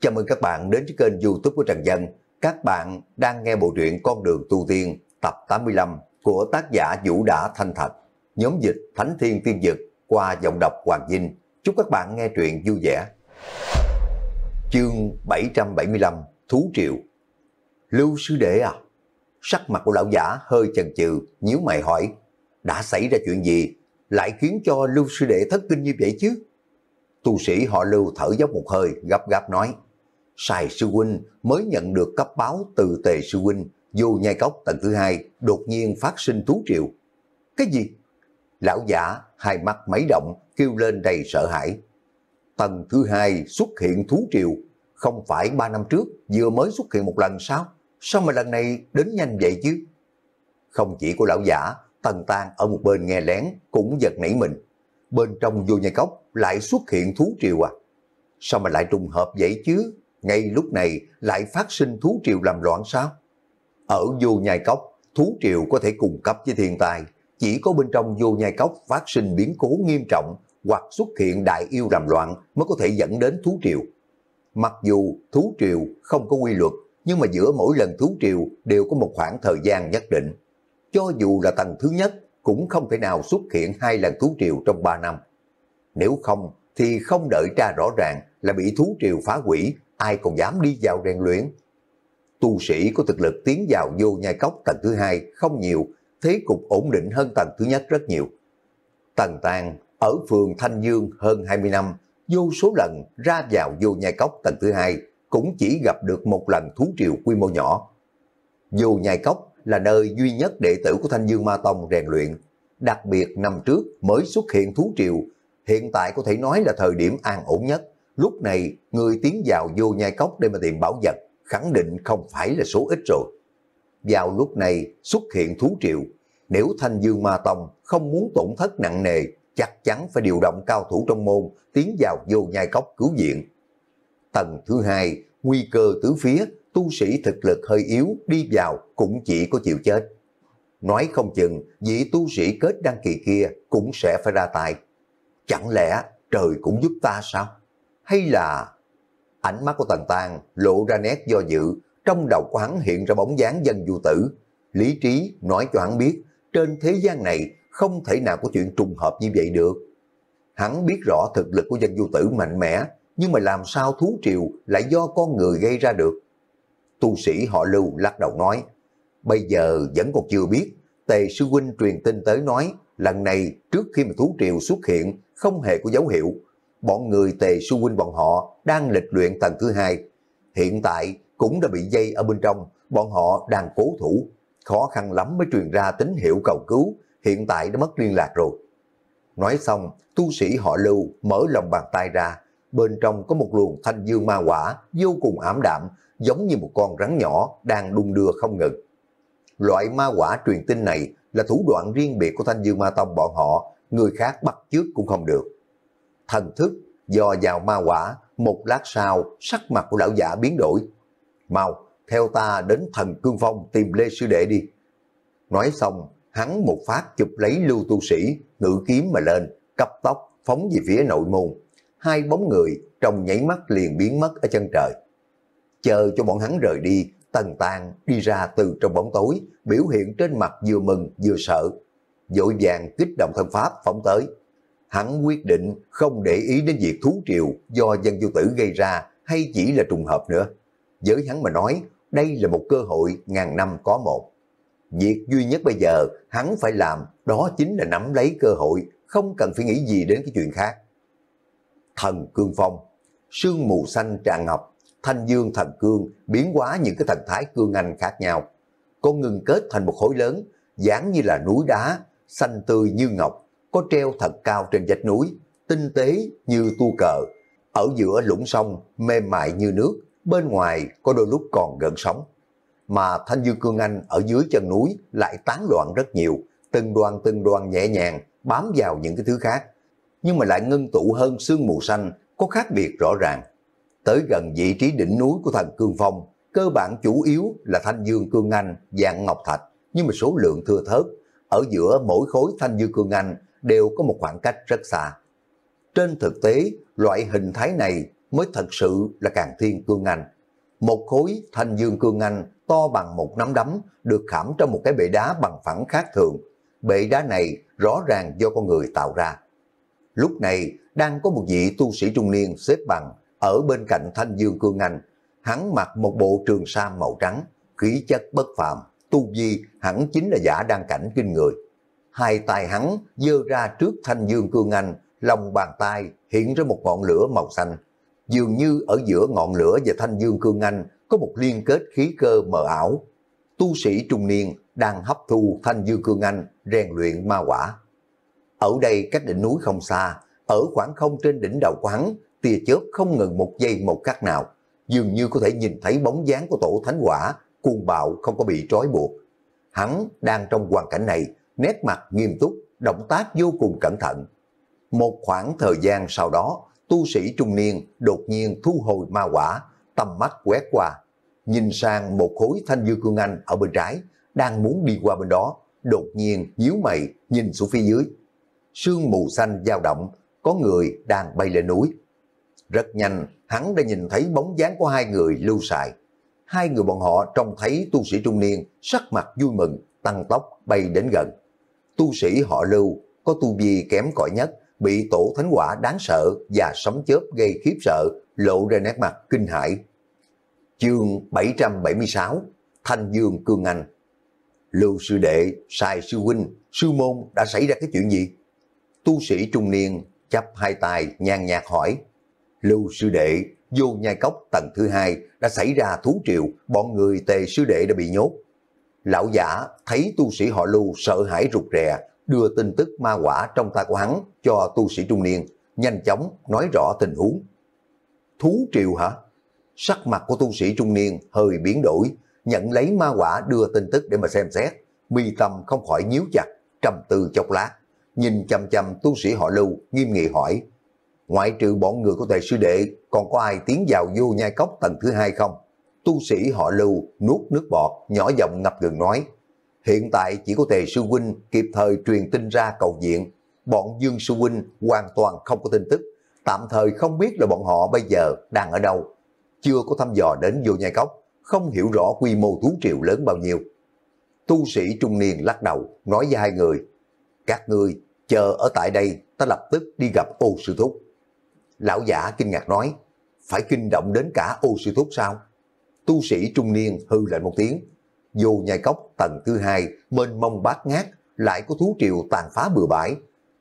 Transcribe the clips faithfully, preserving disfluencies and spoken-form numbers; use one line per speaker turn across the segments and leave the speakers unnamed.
Chào mừng các bạn đến với kênh YouTube của Trần Dân. Các bạn đang nghe bộ truyện Con đường tu tiên tập tám mươi lăm của tác giả Vũ Đã Thanh Thật, nhóm dịch Thánh Thiên Tiên Dực qua giọng đọc Hoàng Vinh. Chúc các bạn nghe truyện vui vẻ. Chương bảy trăm bảy mươi lăm, Thú Triệu. Lưu sư đệ à? Sắc mặt của lão giả hơi chần chừ, nhíu mày hỏi, đã xảy ra chuyện gì lại khiến cho Lưu sư đệ thất kinh như vậy chứ? Tu sĩ họ Lưu thở dốc một hơi, gấp gáp nói, Sài sư huynh mới nhận được cấp báo từ Tề sư huynh, vô nhai cốc tầng thứ hai đột nhiên phát sinh thú triệu. Cái gì? Lão giả hai mắt mấy động, kêu lên đầy sợ hãi. Tầng thứ hai xuất hiện thú triệu, không phải ba năm trước vừa mới xuất hiện một lần sao? Sao mà lần này đến nhanh vậy chứ? Không chỉ của lão giả, Tần Tang ở một bên nghe lén cũng giật nảy mình. Bên trong vô nhai cốc lại xuất hiện thú triều à? Sao mà lại trùng hợp vậy chứ? Ngay lúc này lại phát sinh thú triều làm loạn sao? Ở vô nhai cốc, thú triều có thể cùng cấp với thiên tai. Chỉ có bên trong vô nhai cốc phát sinh biến cố nghiêm trọng hoặc xuất hiện đại yêu làm loạn mới có thể dẫn đến thú triều. Mặc dù thú triều không có quy luật, nhưng mà giữa mỗi lần thú triều đều có một khoảng thời gian nhất định. Cho dù là tầng thứ nhất, cũng không thể nào xuất hiện hai lần thú triều trong ba năm. Nếu không, thì không đợi tra rõ ràng là bị thú triều phá hủy, ai còn dám đi vào rèn luyện. Tu sĩ có thực lực tiến vào vô nhai cốc tầng thứ hai không nhiều, thế cục ổn định hơn tầng thứ nhất rất nhiều. Tần Tang ở phường Thanh Dương hơn hai mươi năm, vô số lần ra vào vô nhai cốc tầng thứ hai, cũng chỉ gặp được một lần thú triều quy mô nhỏ. Vô nhai cốc là nơi duy nhất đệ tử của Thanh Dương Ma Tông rèn luyện. Đặc biệt năm trước mới xuất hiện thú triều, hiện tại có thể nói là thời điểm an ổn nhất. Lúc này người tiến vào vô nhai cốc để mà tìm bảo vật, khẳng định không phải là số ít rồi. Vào lúc này xuất hiện thú triều, nếu Thanh Dương Ma Tông không muốn tổn thất nặng nề, chắc chắn phải điều động cao thủ trong môn tiến vào vô nhai cốc cứu viện. Tầng thứ hai, nguy cơ tứ phía, tu sĩ thực lực hơi yếu đi vào cũng chỉ có chịu chết. Nói không chừng vị tu sĩ kết đăng kỳ kia cũng sẽ phải ra tay. Chẳng lẽ trời cũng giúp ta sao? Hay là... Ánh mắt của Tần Tang lộ ra nét do dự, trong đầu của hắn hiện ra bóng dáng Dân Du Tử. Lý trí nói cho hắn biết, trên thế gian này không thể nào có chuyện trùng hợp như vậy được. Hắn biết rõ thực lực của Dân Du Tử mạnh mẽ, nhưng mà làm sao thú triều lại do con người gây ra được? Tu sĩ họ Lưu lắc đầu nói, bây giờ vẫn còn chưa biết. Tề sư huynh truyền tin tới nói, lần này trước khi mà thú triều xuất hiện không hề có dấu hiệu. Bọn người Tề sư huynh bọn họ đang lịch luyện tầng thứ hai, hiện tại cũng đã bị dây ở bên trong, bọn họ đang cố thủ, khó khăn lắm mới truyền ra tín hiệu cầu cứu, hiện tại đã mất liên lạc rồi. Nói xong, tu sĩ họ Lưu mở lòng bàn tay ra, bên trong có một luồng thanh dương ma hỏa vô cùng ảm đạm, giống như một con rắn nhỏ đang đung đưa không ngừng. Loại ma hỏa truyền tin này là thủ đoạn riêng biệt của Thanh Dương Ma Tông bọn họ, người khác bắt chước cũng không được. Thần thức dò vào ma hỏa, một lát sau sắc mặt của lão giả biến đổi. Mau, theo ta đến Thần Cương Phong tìm Lê sư đệ đi. Nói xong, hắn một phát chụp lấy Lưu tu sĩ, ngự kiếm mà lên, cấp tốc phóng về phía nội môn. Hai bóng người trong nháy mắt liền biến mất ở chân trời. Chờ cho bọn hắn rời đi, Tần Tang đi ra từ trong bóng tối, biểu hiện trên mặt vừa mừng vừa sợ. Vội vàng kích động thân pháp phóng tới. Hắn quyết định không để ý đến việc thú triều do Dân Du Tử gây ra hay chỉ là trùng hợp nữa. Với hắn mà nói, đây là một cơ hội ngàn năm có một. Việc duy nhất bây giờ hắn phải làm đó chính là nắm lấy cơ hội, không cần phải nghĩ gì đến cái chuyện khác. Thần Cương Phong, sương mù xanh tràn ngập, Thanh Dương thần cương biến hóa những cái thần thái cương anh khác nhau. Có ngưng kết thành một khối lớn, dáng như là núi đá, xanh tươi như ngọc, có treo thật cao trên vách núi, tinh tế như tu cờ. Ở giữa lũng sông, mềm mại như nước, bên ngoài có đôi lúc còn gợn sóng. Mà Thanh Dương cương anh ở dưới chân núi lại tán loạn rất nhiều, từng đoàn từng đoàn nhẹ nhàng bám vào những cái thứ khác, nhưng mà lại ngưng tụ hơn sương mù xanh, có khác biệt rõ ràng. Tới gần vị trí đỉnh núi của Thần Cương Phong, cơ bản chủ yếu là Thanh Dương cương anh dạng ngọc thạch, nhưng mà số lượng thưa thớt. Ở giữa mỗi khối Thanh Dương cương anh đều có một khoảng cách rất xa. Trên thực tế, loại hình thái này mới thật sự là càng thiên cương anh. Một khối thanh dương cương anh to bằng một nắm đấm được khảm trong một cái bệ đá bằng phẳng khác thường. Bệ đá này rõ ràng do con người tạo ra. Lúc này đang có một vị tu sĩ trung niên xếp bằng ở bên cạnh thanh dương cương anh. Hắn mặc một bộ trường sam màu trắng, khí chất bất phàm, tu vi hẳn chính là giả đăng cảnh kinh người. Hai tay hắn giơ ra trước thanh dương cương anh, lòng bàn tay hiện ra một ngọn lửa màu xanh. Dường như ở giữa ngọn lửa và thanh dương cương anh có một liên kết khí cơ mờ ảo. Tu sĩ trung niên đang hấp thu thanh dương cương anh rèn luyện ma quả. Ở đây cách đỉnh núi không xa, ở khoảng không trên đỉnh đầu của hắn, tia chớp không ngừng một giây một khắc nào, dường như có thể nhìn thấy bóng dáng của tổ thánh quả cuồng bạo không có bị trói buộc. Hắn đang trong hoàn cảnh này, nét mặt nghiêm túc, động tác vô cùng cẩn thận. Một khoảng thời gian sau đó, tu sĩ trung niên đột nhiên thu hồi ma quả, tầm mắt quét qua, nhìn sang một khối thanh dương cương anh ở bên trái, đang muốn đi qua bên đó, đột nhiên nhíu mày nhìn xuống phía dưới. Sương mù xanh dao động, có người đang bay lên núi. Rất nhanh, hắn đã nhìn thấy bóng dáng của hai người lưu xài. Hai người bọn họ trông thấy tu sĩ trung niên, sắc mặt vui mừng, tăng tốc bay đến gần. Tu sĩ họ Lưu có tu vi kém cỏi nhất, bị tổ thánh quả đáng sợ và sấm chớp gây khiếp sợ, lộ ra nét mặt kinh hãi. Chương bảy trăm bảy mươi sáu, Thanh Dương Cương Anh. Lưu sư đệ, Sai sư huynh, sư môn đã xảy ra cái chuyện gì? Tu sĩ trung niên chắp hai tay nhàn nhạt hỏi. Lưu sư đệ, vô nhai cốc tầng thứ hai đã xảy ra thú triều, bọn người Tề sư đệ đã bị nhốt. Lão giả thấy tu sĩ họ Lưu sợ hãi rụt rè, đưa tin tức ma quả trong tay của hắn cho tu sĩ trung niên, nhanh chóng nói rõ tình huống. Thú triều hả? Sắc mặt của tu sĩ trung niên hơi biến đổi, nhận lấy ma quả đưa tin tức để mà xem xét, mi tâm không khỏi nhíu chặt, trầm tư chốc lát, nhìn chăm chăm tu sĩ họ Lưu, nghiêm nghị hỏi. Ngoại trừ bọn người của Tề sư đệ, còn có ai tiến vào vô nhai cốc tầng thứ hai không? Tu sĩ họ Lưu nuốt nước bọt, nhỏ giọng ngập ngừng nói. Hiện tại chỉ có Tề sư huynh kịp thời truyền tin ra cầu viện. Bọn Dương sư huynh hoàn toàn không có tin tức, tạm thời không biết là bọn họ bây giờ đang ở đâu. Chưa có thăm dò đến vô nhai cốc, không hiểu rõ quy mô thú triều lớn bao nhiêu. Tu sĩ trung niên lắc đầu, nói với hai người. Các ngươi chờ ở tại đây, ta lập tức đi gặp Ô sư thúc. Lão giả kinh ngạc nói, phải kinh động đến cả Ô sư thúc sao? Tu sĩ trung niên hư lạnh một tiếng. Vô nhai cốc tầng thứ hai, mênh mông bát ngát, lại có thú triều tàn phá bừa bãi.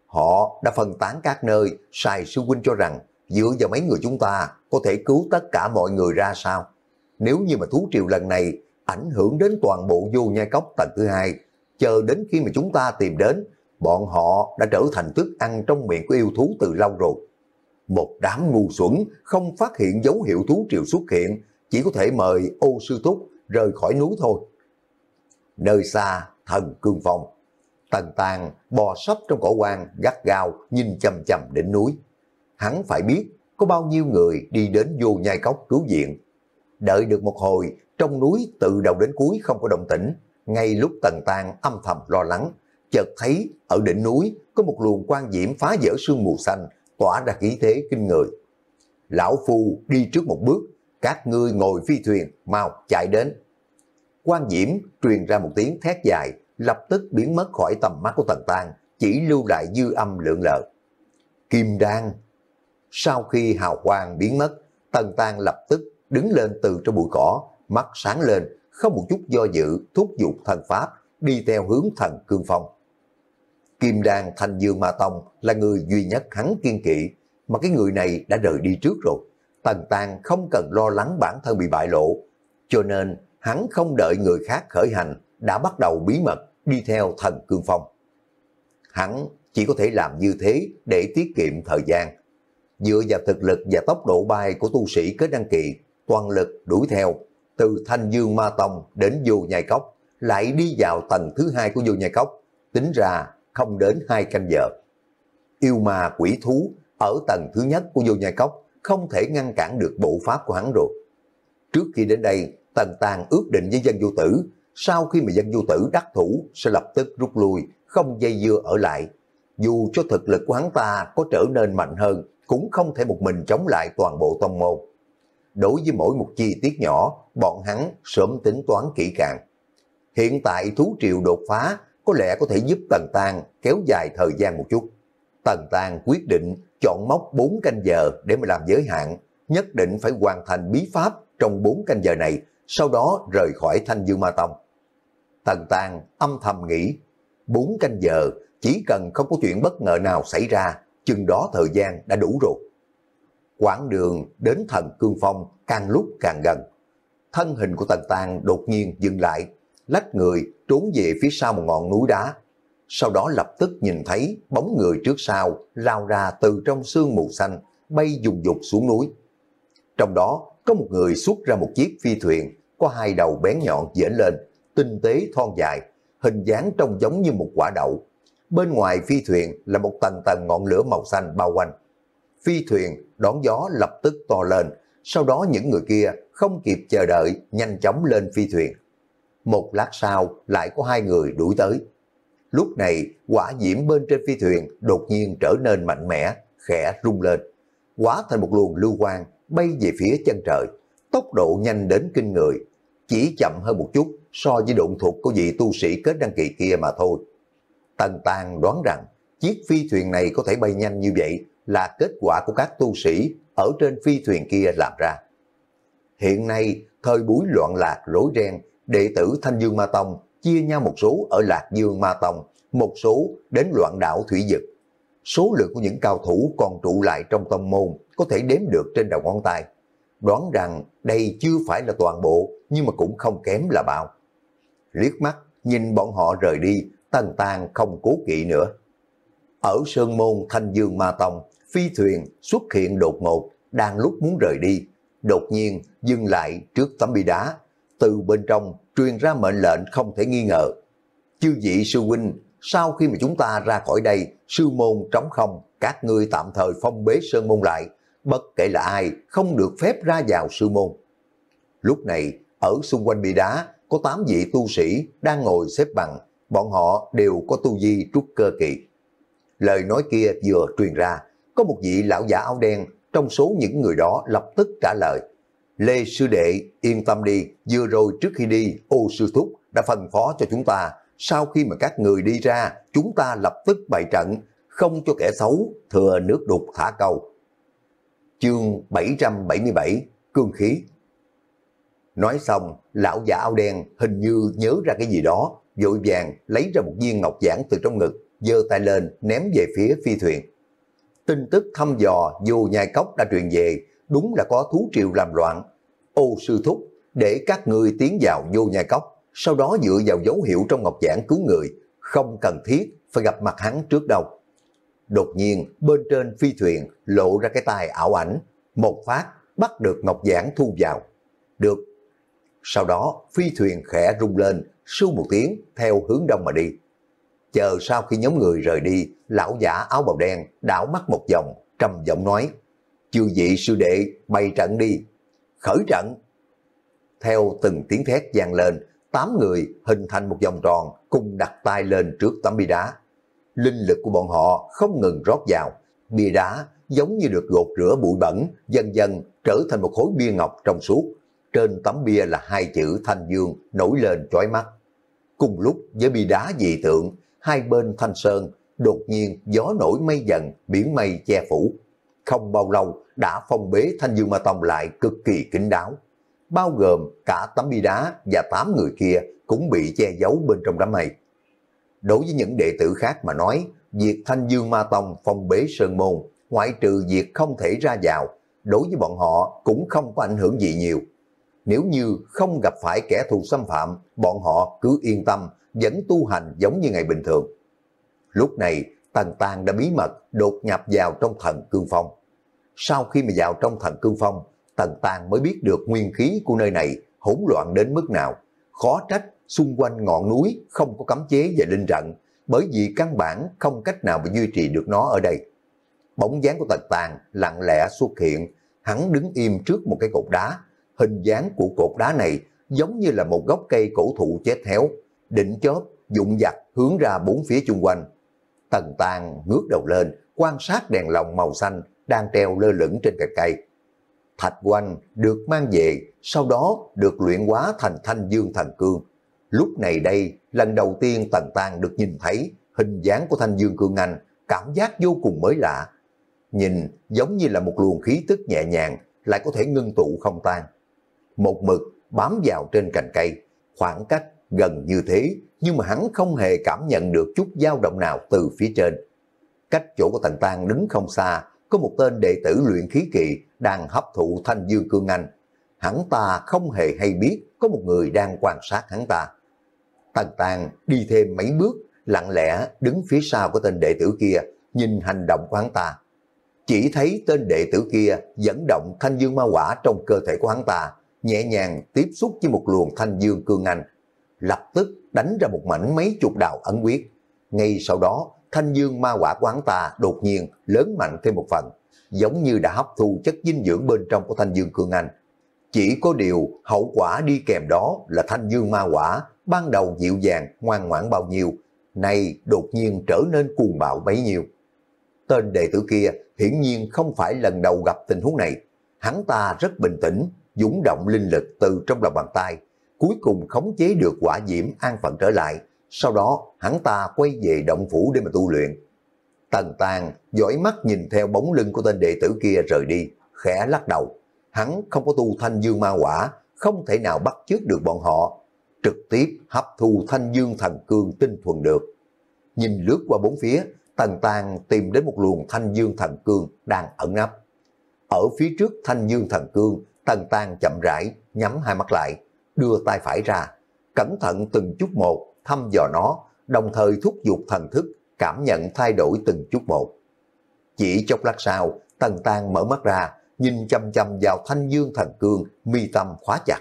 Họ đã phân tán các nơi, Sai sư huynh cho rằng dựa vào mấy người chúng ta có thể cứu tất cả mọi người ra sao? Nếu như mà thú triều lần này ảnh hưởng đến toàn bộ vô nhai cốc tầng thứ hai, chờ đến khi mà chúng ta tìm đến, bọn họ đã trở thành thức ăn trong miệng của yêu thú từ lâu rồi. Một đám ngu xuẩn không phát hiện dấu hiệu thú triều xuất hiện, chỉ có thể mời Ô sư thúc rời khỏi núi thôi. Nơi xa, Thần Cương Phong, Tần Tàng bò sấp trong cỏ hoang gắt gao nhìn chằm chằm đỉnh núi. Hắn phải biết có bao nhiêu người đi đến vô nhai cốc cứu viện. Đợi được một hồi, trong núi từ đầu đến cuối không có động tĩnh. Ngay lúc Tần Tàng âm thầm lo lắng, chợt thấy ở đỉnh núi có một luồng quang diễm phá vỡ sương mù xanh, tỏa ra khí thế kinh người. Lão phu đi trước một bước, các ngươi ngồi phi thuyền, mau chạy đến. Quang diễm truyền ra một tiếng thét dài, lập tức biến mất khỏi tầm mắt của Tần Tàng, chỉ lưu lại dư âm lượn lờ. Kim đan. Sau khi hào quang biến mất, Tần Tàng lập tức đứng lên từ trong bụi cỏ, mắt sáng lên, không một chút do dự, thúc giục thần pháp, đi theo hướng Thần Cương Phong. Kim đan Thanh Dương Ma Tông là người duy nhất hắn kiên kỵ, mà cái người này đã rời đi trước rồi. Tần Tàng không cần lo lắng bản thân bị bại lộ, cho nên hắn không đợi người khác khởi hành, đã bắt đầu bí mật đi theo Thần Cương Phong. Hắn chỉ có thể làm như thế để tiết kiệm thời gian. Dựa vào thực lực và tốc độ bay của tu sĩ kết đăng kỳ, toàn lực đuổi theo, từ Thanh Dương Ma Tông đến vô nhai cốc, lại đi vào tầng thứ hai của vô nhai cốc, tính ra không đến hai canh giờ. Yêu ma quỷ thú ở tầng thứ nhất của vô nhai cốc không thể ngăn cản được bộ pháp của hắn rồi. Trước khi đến đây, Tần Tàng ước định với dân vô tử, sau khi mà dân vô tử đắc thủ sẽ lập tức rút lui, không dây dưa ở lại. dù cho thực lực của hắn ta có trở nên mạnh hơn, cũng không thể một mình chống lại toàn bộ tông môn. Đối với mỗi một chi tiết nhỏ, bọn hắn sớm tính toán kỹ càng. Hiện tại thú triều đột phá có lẽ có thể giúp Tần Tang kéo dài thời gian một chút. Tần Tang quyết định chọn mốc bốn canh giờ để mà làm giới hạn, nhất định phải hoàn thành bí pháp trong bốn canh giờ này, sau đó rời khỏi Thanh Dương Ma Tông. Tần Tang âm thầm nghĩ, bốn canh giờ chỉ cần không có chuyện bất ngờ nào xảy ra, chừng đó thời gian đã đủ rồi. Quãng đường đến Thần Cương Phong càng lúc càng gần. Thân hình của Tần Tang đột nhiên dừng lại, lách người trốn về phía sau một ngọn núi đá. Sau đó lập tức nhìn thấy bóng người trước sau lao ra từ trong sương mù xanh, bay dùng dục xuống núi. Trong đó có một người xuất ra một chiếc phi thuyền, có hai đầu bén nhọn dễn lên, tinh tế thon dài, hình dáng trông giống như một quả đậu. Bên ngoài phi thuyền là một tầng tầng ngọn lửa màu xanh bao quanh. Phi thuyền đón gió lập tức to lên, sau đó những người kia không kịp chờ đợi nhanh chóng lên phi thuyền. Một lát sau lại có hai người đuổi tới. Lúc này hỏa diễm bên trên phi thuyền đột nhiên trở nên mạnh mẽ, khẽ rung lên, hóa thành một luồng lưu quang bay về phía chân trời, tốc độ nhanh đến kinh người, chỉ chậm hơn một chút so với độn thuật của vị tu sĩ kết đăng kỳ kia mà thôi. Tần Tang đoán rằng chiếc phi thuyền này có thể bay nhanh như vậy là kết quả của các tu sĩ ở trên phi thuyền kia làm ra. Hiện nay thời buổi loạn lạc rối ren, đệ tử Thanh Dương Ma Tông chia nhau một số ở Lạc Dương Ma Tông, một số đến loạn đảo Thủy Dực. Số lượng của những cao thủ còn trụ lại trong tông môn có thể đếm được trên đầu ngón tay. Đoán rằng đây chưa phải là toàn bộ, nhưng mà cũng không kém là bao. Liếc mắt nhìn bọn họ rời đi, Tần Tang không cố kỵ nữa. Ở sơn môn Thanh Dương Ma Tông, phi thuyền xuất hiện đột ngột, đang lúc muốn rời đi, đột nhiên dừng lại trước tấm bia đá. Từ bên trong truyền ra mệnh lệnh không thể nghi ngờ. Chư vị sư huynh, sau khi mà chúng ta ra khỏi đây, sư môn trống không, các ngươi tạm thời phong bế sơn môn lại, bất kể là ai không được phép ra vào sư môn. Lúc này ở xung quanh bia đá có tám vị tu sĩ đang ngồi xếp bằng, bọn họ đều có tu vi trúc cơ kỳ. Lời nói kia vừa truyền ra, có một vị lão giả áo đen trong số những người đó lập tức trả lời: Lê sư đệ yên tâm đi, vừa rồi trước khi đi, Ô sư thúc đã phân phó cho chúng ta, sau khi mà các người đi ra, chúng ta lập tức bày trận, không cho kẻ xấu thừa nước đục thả câu. Chương bảy trăm bảy mươi bảy, Cương khí. Nói xong, lão giả áo đen hình như nhớ ra cái gì đó, vội vàng lấy ra một viên ngọc giản từ trong ngực, giơ tay lên ném về phía phi thuyền. Tin tức thăm dò vô nhai cốc đã truyền về, đúng là có thú triều làm loạn. Ô sư thúc, để các ngươi tiến vào vô nhai cốc, sau đó dựa vào dấu hiệu trong ngọc giản cứu người, không cần thiết phải gặp mặt hắn trước đâu. Đột nhiên bên trên phi thuyền lộ ra cái tai ảo ảnh, một phát bắt được ngọc giản thu vào. Được. Sau đó phi thuyền khẽ rung lên, sưu một tiếng theo hướng đông mà đi. Chờ sau khi nhóm người rời đi, lão giả áo bào đen đảo mắt một vòng, trầm giọng nói: Chư vị sư đệ bày trận đi. Khởi trận. Theo từng tiếng thét vang lên, tám người hình thành một vòng tròn cùng đặt tay lên trước tấm bia đá. Linh lực của bọn họ không ngừng rót vào, bia đá giống như được gột rửa bụi bẩn, dần dần trở thành một khối bia ngọc trong suốt. Trên tấm bia là hai chữ Thanh Dương nổi lên chói mắt. Cùng lúc với bia đá dị tượng, hai bên thanh sơn đột nhiên gió nổi mây dần, biển mây che phủ. Không bao lâu đã phong bế Thanh Dương Ma Tông lại cực kỳ kín đáo, bao gồm cả tấm bia đá và tám người kia cũng bị che giấu bên trong đám mây. Đối với những đệ tử khác mà nói, việc Thanh Dương Ma Tông phong bế sơn môn, ngoại trừ việc không thể ra vào, đối với bọn họ cũng không có ảnh hưởng gì nhiều. Nếu như không gặp phải kẻ thù xâm phạm, bọn họ cứ yên tâm, vẫn tu hành giống như ngày bình thường. Lúc này, Tần Tang đã bí mật đột nhập vào trong Thần Cương Phong. Sau khi mà vào trong Thần Cương Phong, Tần Tang mới biết được nguyên khí của nơi này hỗn loạn đến mức nào. Khó trách xung quanh ngọn núi không có cấm chế về linh trận, bởi vì căn bản không cách nào mà duy trì được nó ở đây. Bóng dáng của Tần Tang lặng lẽ xuất hiện, hắn đứng im trước một cái cột đá. Hình dáng của cột đá này giống như là một gốc cây cổ thụ chết héo, đỉnh chóp, dụng dặt hướng ra bốn phía chung quanh. Tần Tàng ngước đầu lên, quan sát đèn lồng màu xanh đang treo lơ lửng trên cành cây. Thạch Oanh được mang về, sau đó được luyện hóa thành Thanh Dương Thần Cương. Lúc này đây, lần đầu tiên Tần Tàng được nhìn thấy hình dáng của Thanh Dương Cương Anh, cảm giác vô cùng mới lạ. Nhìn giống như là một luồng khí tức nhẹ nhàng, lại có thể ngưng tụ không tan. Một mực bám vào trên cành cây, khoảng cách gần như thế, nhưng mà hắn không hề cảm nhận được chút dao động nào từ phía trên. Cách chỗ của Tần Tàng đứng không xa, có một tên đệ tử luyện khí kỳ đang hấp thụ Thanh Dương Cương Anh. Hắn ta không hề hay biết có một người đang quan sát hắn ta. Tần Tàng đi thêm mấy bước, lặng lẽ đứng phía sau của tên đệ tử kia, nhìn hành động của hắn ta. Chỉ thấy tên đệ tử kia dẫn động Thanh Dương Ma Hỏa trong cơ thể của hắn ta, nhẹ nhàng tiếp xúc với một luồng Thanh Dương Cương Anh, lập tức đánh ra một mảnh mấy chục đạo ấn quyết. Ngay sau đó, Thanh Dương Ma Hỏa của hắn ta đột nhiên lớn mạnh thêm một phần, giống như đã hấp thu chất dinh dưỡng bên trong của Thanh Dương Cương Anh. Chỉ có điều hậu quả đi kèm đó là Thanh Dương Ma Hỏa ban đầu dịu dàng ngoan ngoãn bao nhiêu, nay đột nhiên trở nên cuồng bạo bấy nhiêu. Tên đệ tử kia hiển nhiên không phải lần đầu gặp tình huống này. Hắn ta rất bình tĩnh, dũng động linh lực từ trong lòng bàn tay, cuối cùng khống chế được hỏa diễm an phận trở lại. Sau đó hắn ta quay về động phủ để mà tu luyện. Tần Tàng dõi mắt nhìn theo bóng lưng của tên đệ tử kia rời đi, khẽ lắc đầu. Hắn không có tu Thanh Dương Ma Hỏa, không thể nào bắt chước được bọn họ, trực tiếp hấp thu Thanh Dương Thần Cương tinh thuần được. Nhìn lướt qua bốn phía, Tần Tàng tìm đến một luồng Thanh Dương Thần Cương đang ẩn nấp. Ở phía trước Thanh Dương Thần Cương, Tần Tàng chậm rãi nhắm hai mắt lại, đưa tay phải ra, cẩn thận từng chút một thăm dò nó, đồng thời thúc giục thần thức, cảm nhận thay đổi từng chút một. Chỉ chốc lát sau, Tần Tàng mở mắt ra, nhìn chăm chăm vào Thanh Dương Thần Cương, mi tâm khóa chặt.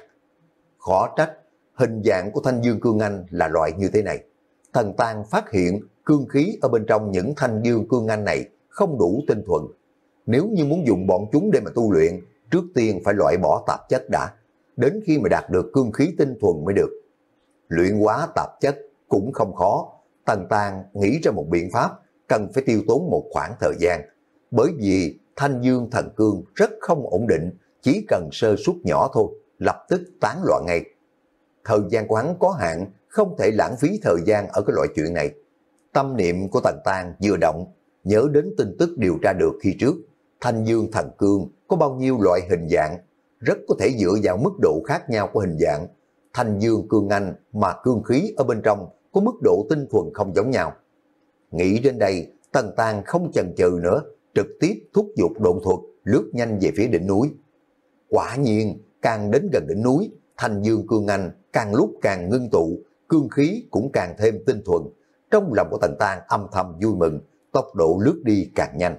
Khó trách, hình dạng của Thanh Dương Cương Anh là loại như thế này. Tần Tàng phát hiện cương khí ở bên trong những Thanh Dương Cương Anh này không đủ tinh thuần. Nếu như muốn dùng bọn chúng để mà tu luyện, trước tiên phải loại bỏ tạp chất đã, đến khi mà đạt được cương khí tinh thuần mới được. Luyện hóa tạp chất cũng không khó. Tần Tàng nghĩ ra một biện pháp, cần phải tiêu tốn một khoảng thời gian. Bởi vì Thanh Dương Thần Cương rất không ổn định, chỉ cần sơ suất nhỏ thôi, lập tức tán loạn ngay. Thời gian của hắn có hạn, không thể lãng phí thời gian ở cái loại chuyện này. Tâm niệm của Tần Tàng vừa động, nhớ đến tin tức điều tra được khi trước. Thanh Dương Thần Cương có bao nhiêu loại hình dạng, rất có thể dựa vào mức độ khác nhau của hình dạng. Thanh Dương Cương Anh mà cương khí ở bên trong có mức độ tinh thuần không giống nhau. Nghĩ đến đây, Tần Tàng không chần chừ nữa, trực tiếp thúc giục độn thuật, lướt nhanh về phía đỉnh núi. Quả nhiên, càng đến gần đỉnh núi, Thanh Dương Cương Anh càng lúc càng ngưng tụ, cương khí cũng càng thêm tinh thuần. Trong lòng của Tần Tàng âm thầm vui mừng, tốc độ lướt đi càng nhanh.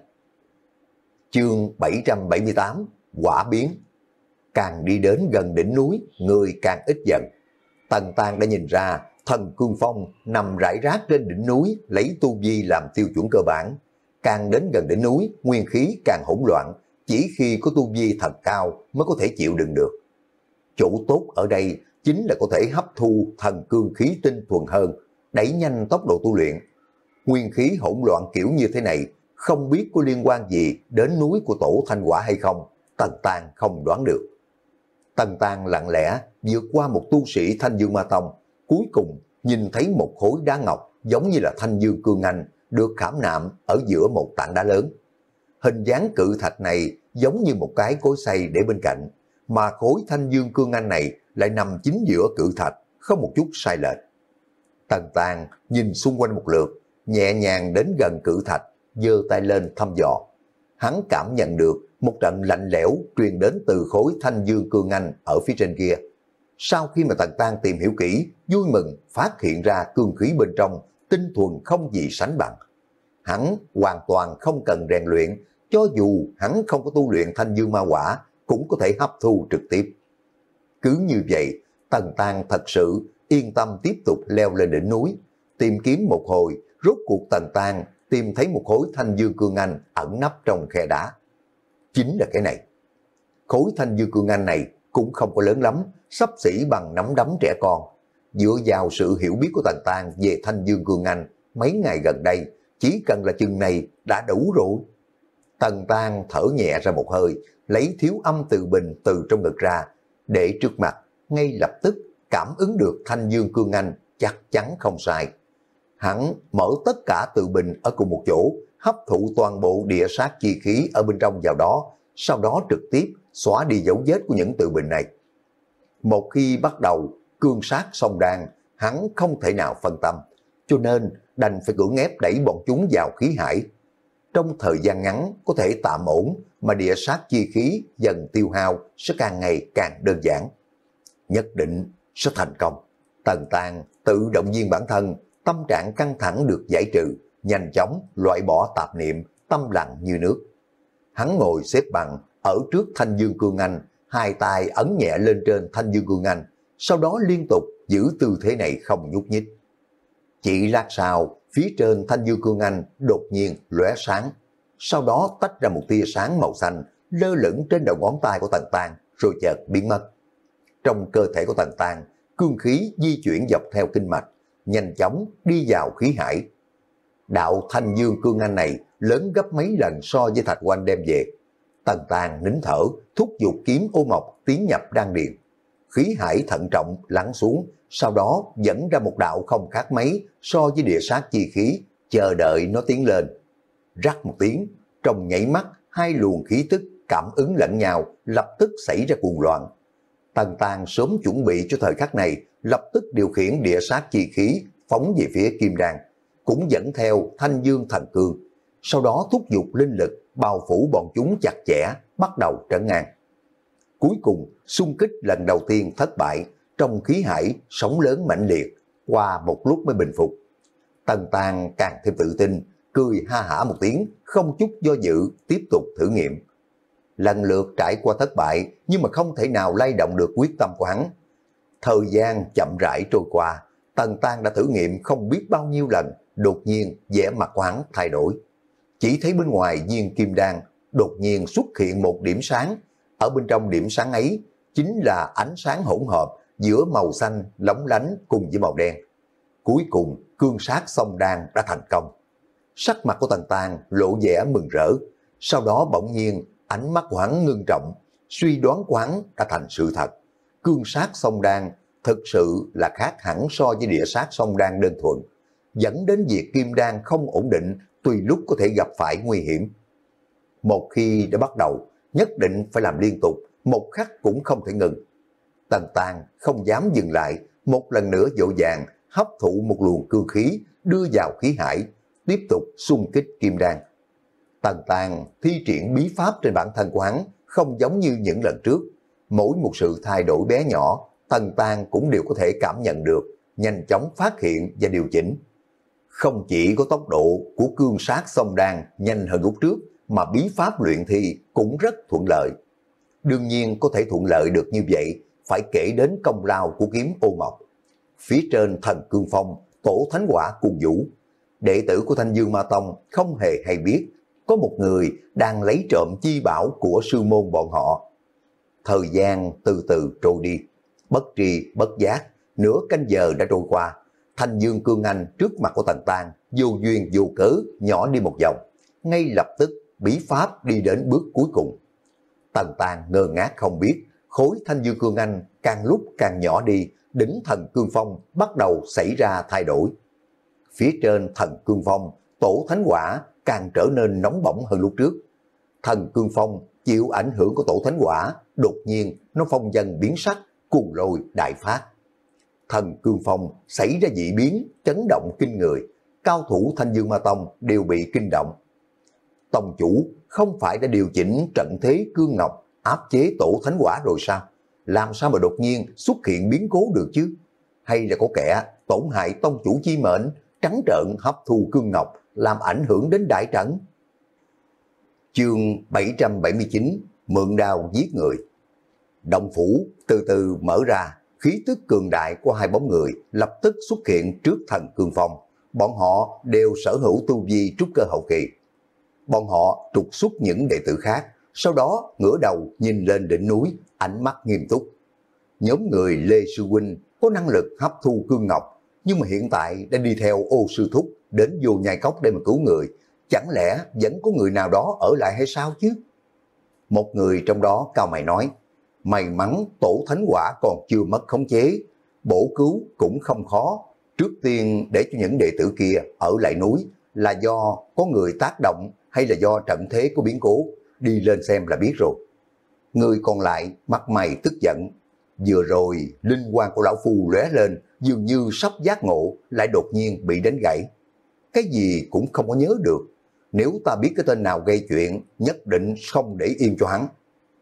Chương bảy trăm bảy mươi tám, Quả Biến. Càng đi đến gần đỉnh núi, người càng ít dần. Tần Tàng đã nhìn ra, Thần Cương Phong nằm rải rác trên đỉnh núi, lấy tu vi làm tiêu chuẩn cơ bản. Càng đến gần đỉnh núi, nguyên khí càng hỗn loạn, chỉ khi có tu vi thật cao mới có thể chịu đựng được. Chỗ tốt ở đây chính là có thể hấp thu thần cương khí tinh thuần hơn, đẩy nhanh tốc độ tu luyện. Nguyên khí hỗn loạn kiểu như thế này, không biết có liên quan gì đến núi của tổ Thanh Hỏa hay không, Tần Tàng không đoán được. Tần Tàng lặng lẽ vượt qua một tu sĩ Thanh Dương Ma Tông, cuối cùng nhìn thấy một khối đá ngọc giống như là Thanh Dương Cương Anh được khảm nạm ở giữa một tảng đá lớn. Hình dáng cự thạch này giống như một cái cối xay để bên cạnh, mà khối Thanh Dương Cương Anh này lại nằm chính giữa cự thạch, không một chút sai lệch. Tần Tàng nhìn xung quanh một lượt, nhẹ nhàng đến gần cự thạch, giơ tay lên thăm dò. Hắn cảm nhận được một trận lạnh lẽo truyền đến từ khối Thanh Dương Cương Anh ở phía trên kia. Sau khi mà Tần Tàng tìm hiểu kỹ, vui mừng phát hiện ra cương khí bên trong tinh thuần không gì sánh bằng. Hắn hoàn toàn không cần rèn luyện, cho dù hắn không có tu luyện Thanh Dương Ma Hỏa cũng có thể hấp thu trực tiếp. Cứ như vậy, Tần Tàng thật sự yên tâm tiếp tục leo lên đỉnh núi, tìm kiếm một hồi, rốt cuộc Tần Tàng tìm thấy một khối Thanh Dương Cương Anh ẩn nấp trong khe đá. Chính là cái này. Khối Thanh Dương Cương Anh này cũng không có lớn lắm, xấp xỉ bằng nắm đấm trẻ con. Dựa vào sự hiểu biết của Tần Tàng về Thanh Dương Cương Anh, mấy ngày gần đây, chỉ cần là chừng này đã đủ rồi. Tần Tang thở nhẹ ra một hơi, lấy thiếu âm từ bình từ trong ngực ra, để trước mặt, ngay lập tức cảm ứng được Thanh Dương Cương Anh chắc chắn không sai. Hắn mở tất cả từ bình ở cùng một chỗ, hấp thụ toàn bộ địa sát chi khí ở bên trong vào đó, sau đó trực tiếp xóa đi dấu vết của những từ bình này. Một khi bắt đầu cương sát song đan, hắn không thể nào phân tâm, cho nên đành phải cưỡng ép đẩy bọn chúng vào khí hải. Trong thời gian ngắn có thể tạm ổn, mà địa sát chi khí dần tiêu hao sẽ càng ngày càng đơn giản. Nhất định sẽ thành công. Tần Tang tự động viên bản thân, tâm trạng căng thẳng được giải trừ, nhanh chóng loại bỏ tạp niệm, tâm lặng như nước. Hắn ngồi xếp bằng ở trước Thanh Dương Cương Anh, hai tay ấn nhẹ lên trên Thanh Dương Cương Anh, sau đó liên tục giữ tư thế này không nhúc nhích. Chỉ lát sau, phía trên Thanh Dương Cương Anh đột nhiên lóe sáng, sau đó tách ra một tia sáng màu xanh lơ lửng trên đầu ngón tay của Tần Tang, rồi chợt biến mất. Trong cơ thể của Tần Tang, cương khí di chuyển dọc theo kinh mạch, nhanh chóng đi vào khí hải. Đạo Thanh Dương Cương Anh này lớn gấp mấy lần so với Thạch Oanh đem về. Tần Tang nín thở, thúc giục kiếm ô mộc tiến nhập đan điền. Khí hải thận trọng lắng xuống, sau đó dẫn ra một đạo không khác mấy so với địa sát chi khí, chờ đợi nó tiến lên. Rắc một tiếng, trong nhảy mắt, hai luồng khí tức cảm ứng lẫn nhau, lập tức xảy ra cuồng loạn. Tần Tang sớm chuẩn bị cho thời khắc này, lập tức điều khiển địa sát chi khí phóng về phía Kim Đan, cũng dẫn theo Thanh Dương Thần Cương, sau đó thúc giục linh lực bao phủ bọn chúng chặt chẽ, bắt đầu trấn an. Cuối cùng, xung kích lần đầu tiên thất bại, trong khí hải sóng lớn mãnh liệt, qua một lúc mới bình phục. Tần Tang càng thêm tự tin, cười ha hả một tiếng, không chút do dự, tiếp tục thử nghiệm. Lần lượt trải qua thất bại, nhưng mà không thể nào lay động được quyết tâm của hắn. Thời gian chậm rãi trôi qua, Tần Tang đã thử nghiệm không biết bao nhiêu lần, đột nhiên vẻ mặt của hắn thay đổi. Chỉ thấy bên ngoài viên kim đan đột nhiên xuất hiện một điểm sáng, ở bên trong điểm sáng ấy chính là ánh sáng hỗn hợp giữa màu xanh lóng lánh cùng với màu đen. Cuối cùng cương sát song đan đã thành công. Sắc mặt của Tần Tang lộ vẻ mừng rỡ, sau đó bỗng nhiên ánh mắt của hắn ngưng trọng, suy đoán của hắn đã thành sự thật. Cương sát song đan thực sự là khác hẳn so với địa sát song đan đơn thuần, dẫn đến việc kim đan không ổn định, tùy lúc có thể gặp phải nguy hiểm. Một khi đã bắt đầu, nhất định phải làm liên tục, một khắc cũng không thể ngừng. Tần Tang không dám dừng lại, một lần nữa vội vàng hấp thụ một luồng cương khí đưa vào khí hải, tiếp tục xung kích kim đan. Tần Tang thi triển bí pháp trên bản thân của hắn không giống như những lần trước, mỗi một sự thay đổi bé nhỏ, Tần Tang cũng đều có thể cảm nhận được, nhanh chóng phát hiện và điều chỉnh. Không chỉ có tốc độ của cương sát song đan nhanh hơn lúc trước, mà bí pháp luyện thi cũng rất thuận lợi. Đương nhiên có thể thuận lợi được như vậy, phải kể đến công lao của kiếm ô mộc. Phía trên Thần Cương Phong, tổ thánh quả cùng vũ, đệ tử của Thanh Dương Ma Tông không hề hay biết, có một người đang lấy trộm chi bảo của sư môn bọn họ. Thời gian từ từ trôi đi, bất tri bất giác, nửa canh giờ đã trôi qua. Thanh Dương Cương Anh trước mặt của Tần Tang vô duyên vô cớ nhỏ đi một vòng, ngay lập tức bí pháp đi đến bước cuối cùng. Tần Tang ngơ ngác không biết, khối Thanh Dương Cương Anh càng lúc càng nhỏ đi, đỉnh Thần Cương Phong bắt đầu xảy ra thay đổi. Phía trên Thần Cương Phong, tổ thánh quả càng trở nên nóng bỏng hơn lúc trước. Thần Cương Phong chịu ảnh hưởng của tổ thánh quả, đột nhiên nó phong dần biến sắc, cuồng lôi đại phát. Thần Cương Phong xảy ra dị biến, chấn động kinh người, cao thủ Thanh Dương Ma Tông đều bị kinh động. Tông chủ không phải đã điều chỉnh trận thế cương ngọc áp chế tổ thánh quả rồi sao? Làm sao mà đột nhiên xuất hiện biến cố được chứ? Hay là có kẻ tổn hại tông chủ chi mệnh, trắng trợn hấp thu cương ngọc, làm ảnh hưởng đến đại trận? Chương bảy trăm bảy mươi chín, mượn đao giết người. Động phủ từ từ mở ra, khí tức cường đại của hai bóng người lập tức xuất hiện trước Thần Cương Phong. Bọn họ đều sở hữu tu vi trúc cơ hậu kỳ. Bọn họ trục xuất những đệ tử khác, sau đó ngửa đầu nhìn lên đỉnh núi, ánh mắt nghiêm túc. Nhóm người Lê Sư Huynh có năng lực hấp thu cương ngọc, nhưng mà hiện tại đã đi theo Ô Sư Thúc đến vô nhai cốc để mà cứu người, chẳng lẽ vẫn có người nào đó ở lại hay sao chứ? Một người trong đó cao mày nói, may mắn tổ thánh quả còn chưa mất khống chế, bổ cứu cũng không khó, trước tiên để cho những đệ tử kia ở lại núi là do có người tác động hay là do trận thế có biến cố, đi lên xem là biết rồi. Người còn lại mặt mày tức giận, vừa rồi linh quang của lão phu lóe lên dường như sắp giác ngộ, lại đột nhiên bị đánh gãy. Cái gì cũng không có nhớ được, nếu ta biết cái tên nào gây chuyện nhất định không để yên cho hắn.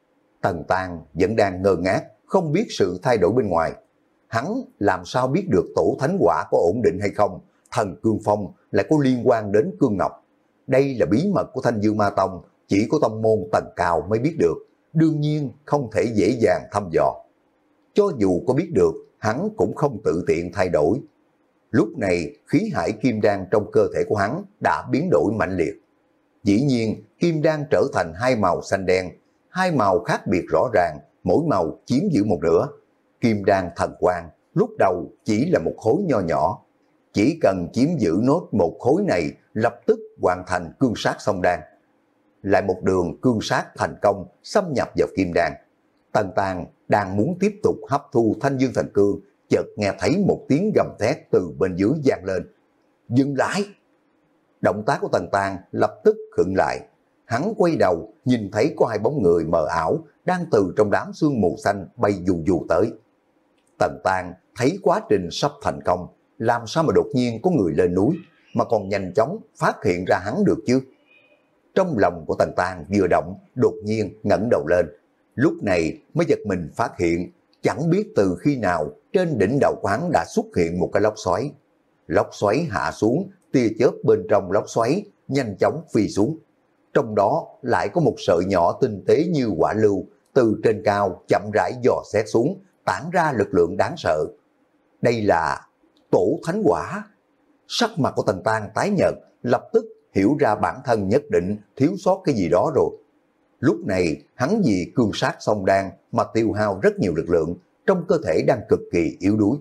Tần Tang vẫn đang ngơ ngác, không biết sự thay đổi bên ngoài. Hắn làm sao biết được tổ thánh quả có ổn định hay không, thần cương phong lại có liên quan đến cương ngọc. Đây là bí mật của Thanh Dương Ma Tông, chỉ có tông môn tầng cao mới biết được, đương nhiên không thể dễ dàng thăm dò. Cho dù có biết được, hắn cũng không tự tiện thay đổi. Lúc này khí hải kim đan trong cơ thể của hắn đã biến đổi mạnh liệt. Dĩ nhiên kim đan trở thành hai màu xanh đen, hai màu khác biệt rõ ràng, mỗi màu chiếm giữ một nửa. Kim đan thần quang lúc đầu chỉ là một khối nho nhỏ, chỉ cần chiếm giữ nốt một khối này lập tức hoàn thành cương sát song đan. Lại một đường cương sát thành công xâm nhập vào kim đan. Tần Tang đang muốn tiếp tục hấp thu thanh dương thần cương, chợt nghe thấy một tiếng gầm thét từ bên dưới vang lên. Dừng lại! Động tác của Tần Tang lập tức khựng lại. Hắn quay đầu nhìn thấy có hai bóng người mờ ảo đang từ trong đám sương mù xanh bay dù dù tới. Tần Tang thấy quá trình sắp thành công, làm sao mà đột nhiên có người lên núi mà còn nhanh chóng phát hiện ra hắn được chứ? Trong lòng của Tần Tang vừa động, đột nhiên ngẩng đầu lên. Lúc này mới giật mình phát hiện, chẳng biết từ khi nào trên đỉnh đầu của hắn đã xuất hiện một cái lốc xoáy. Lốc xoáy hạ xuống, tia chớp bên trong lốc xoáy nhanh chóng phi xuống. Trong đó lại có một sợi nhỏ tinh tế như hỏa lưu, từ trên cao chậm rãi dò xét xuống, tản ra lực lượng đáng sợ. Đây là tổ thánh quả. Sắc mặt của Tần Tang tái nhợt, lập tức hiểu ra bản thân nhất định thiếu sót cái gì đó rồi. Lúc này hắn vì cương sát song đan mà tiêu hao rất nhiều lực lượng, trong cơ thể đang cực kỳ yếu đuối.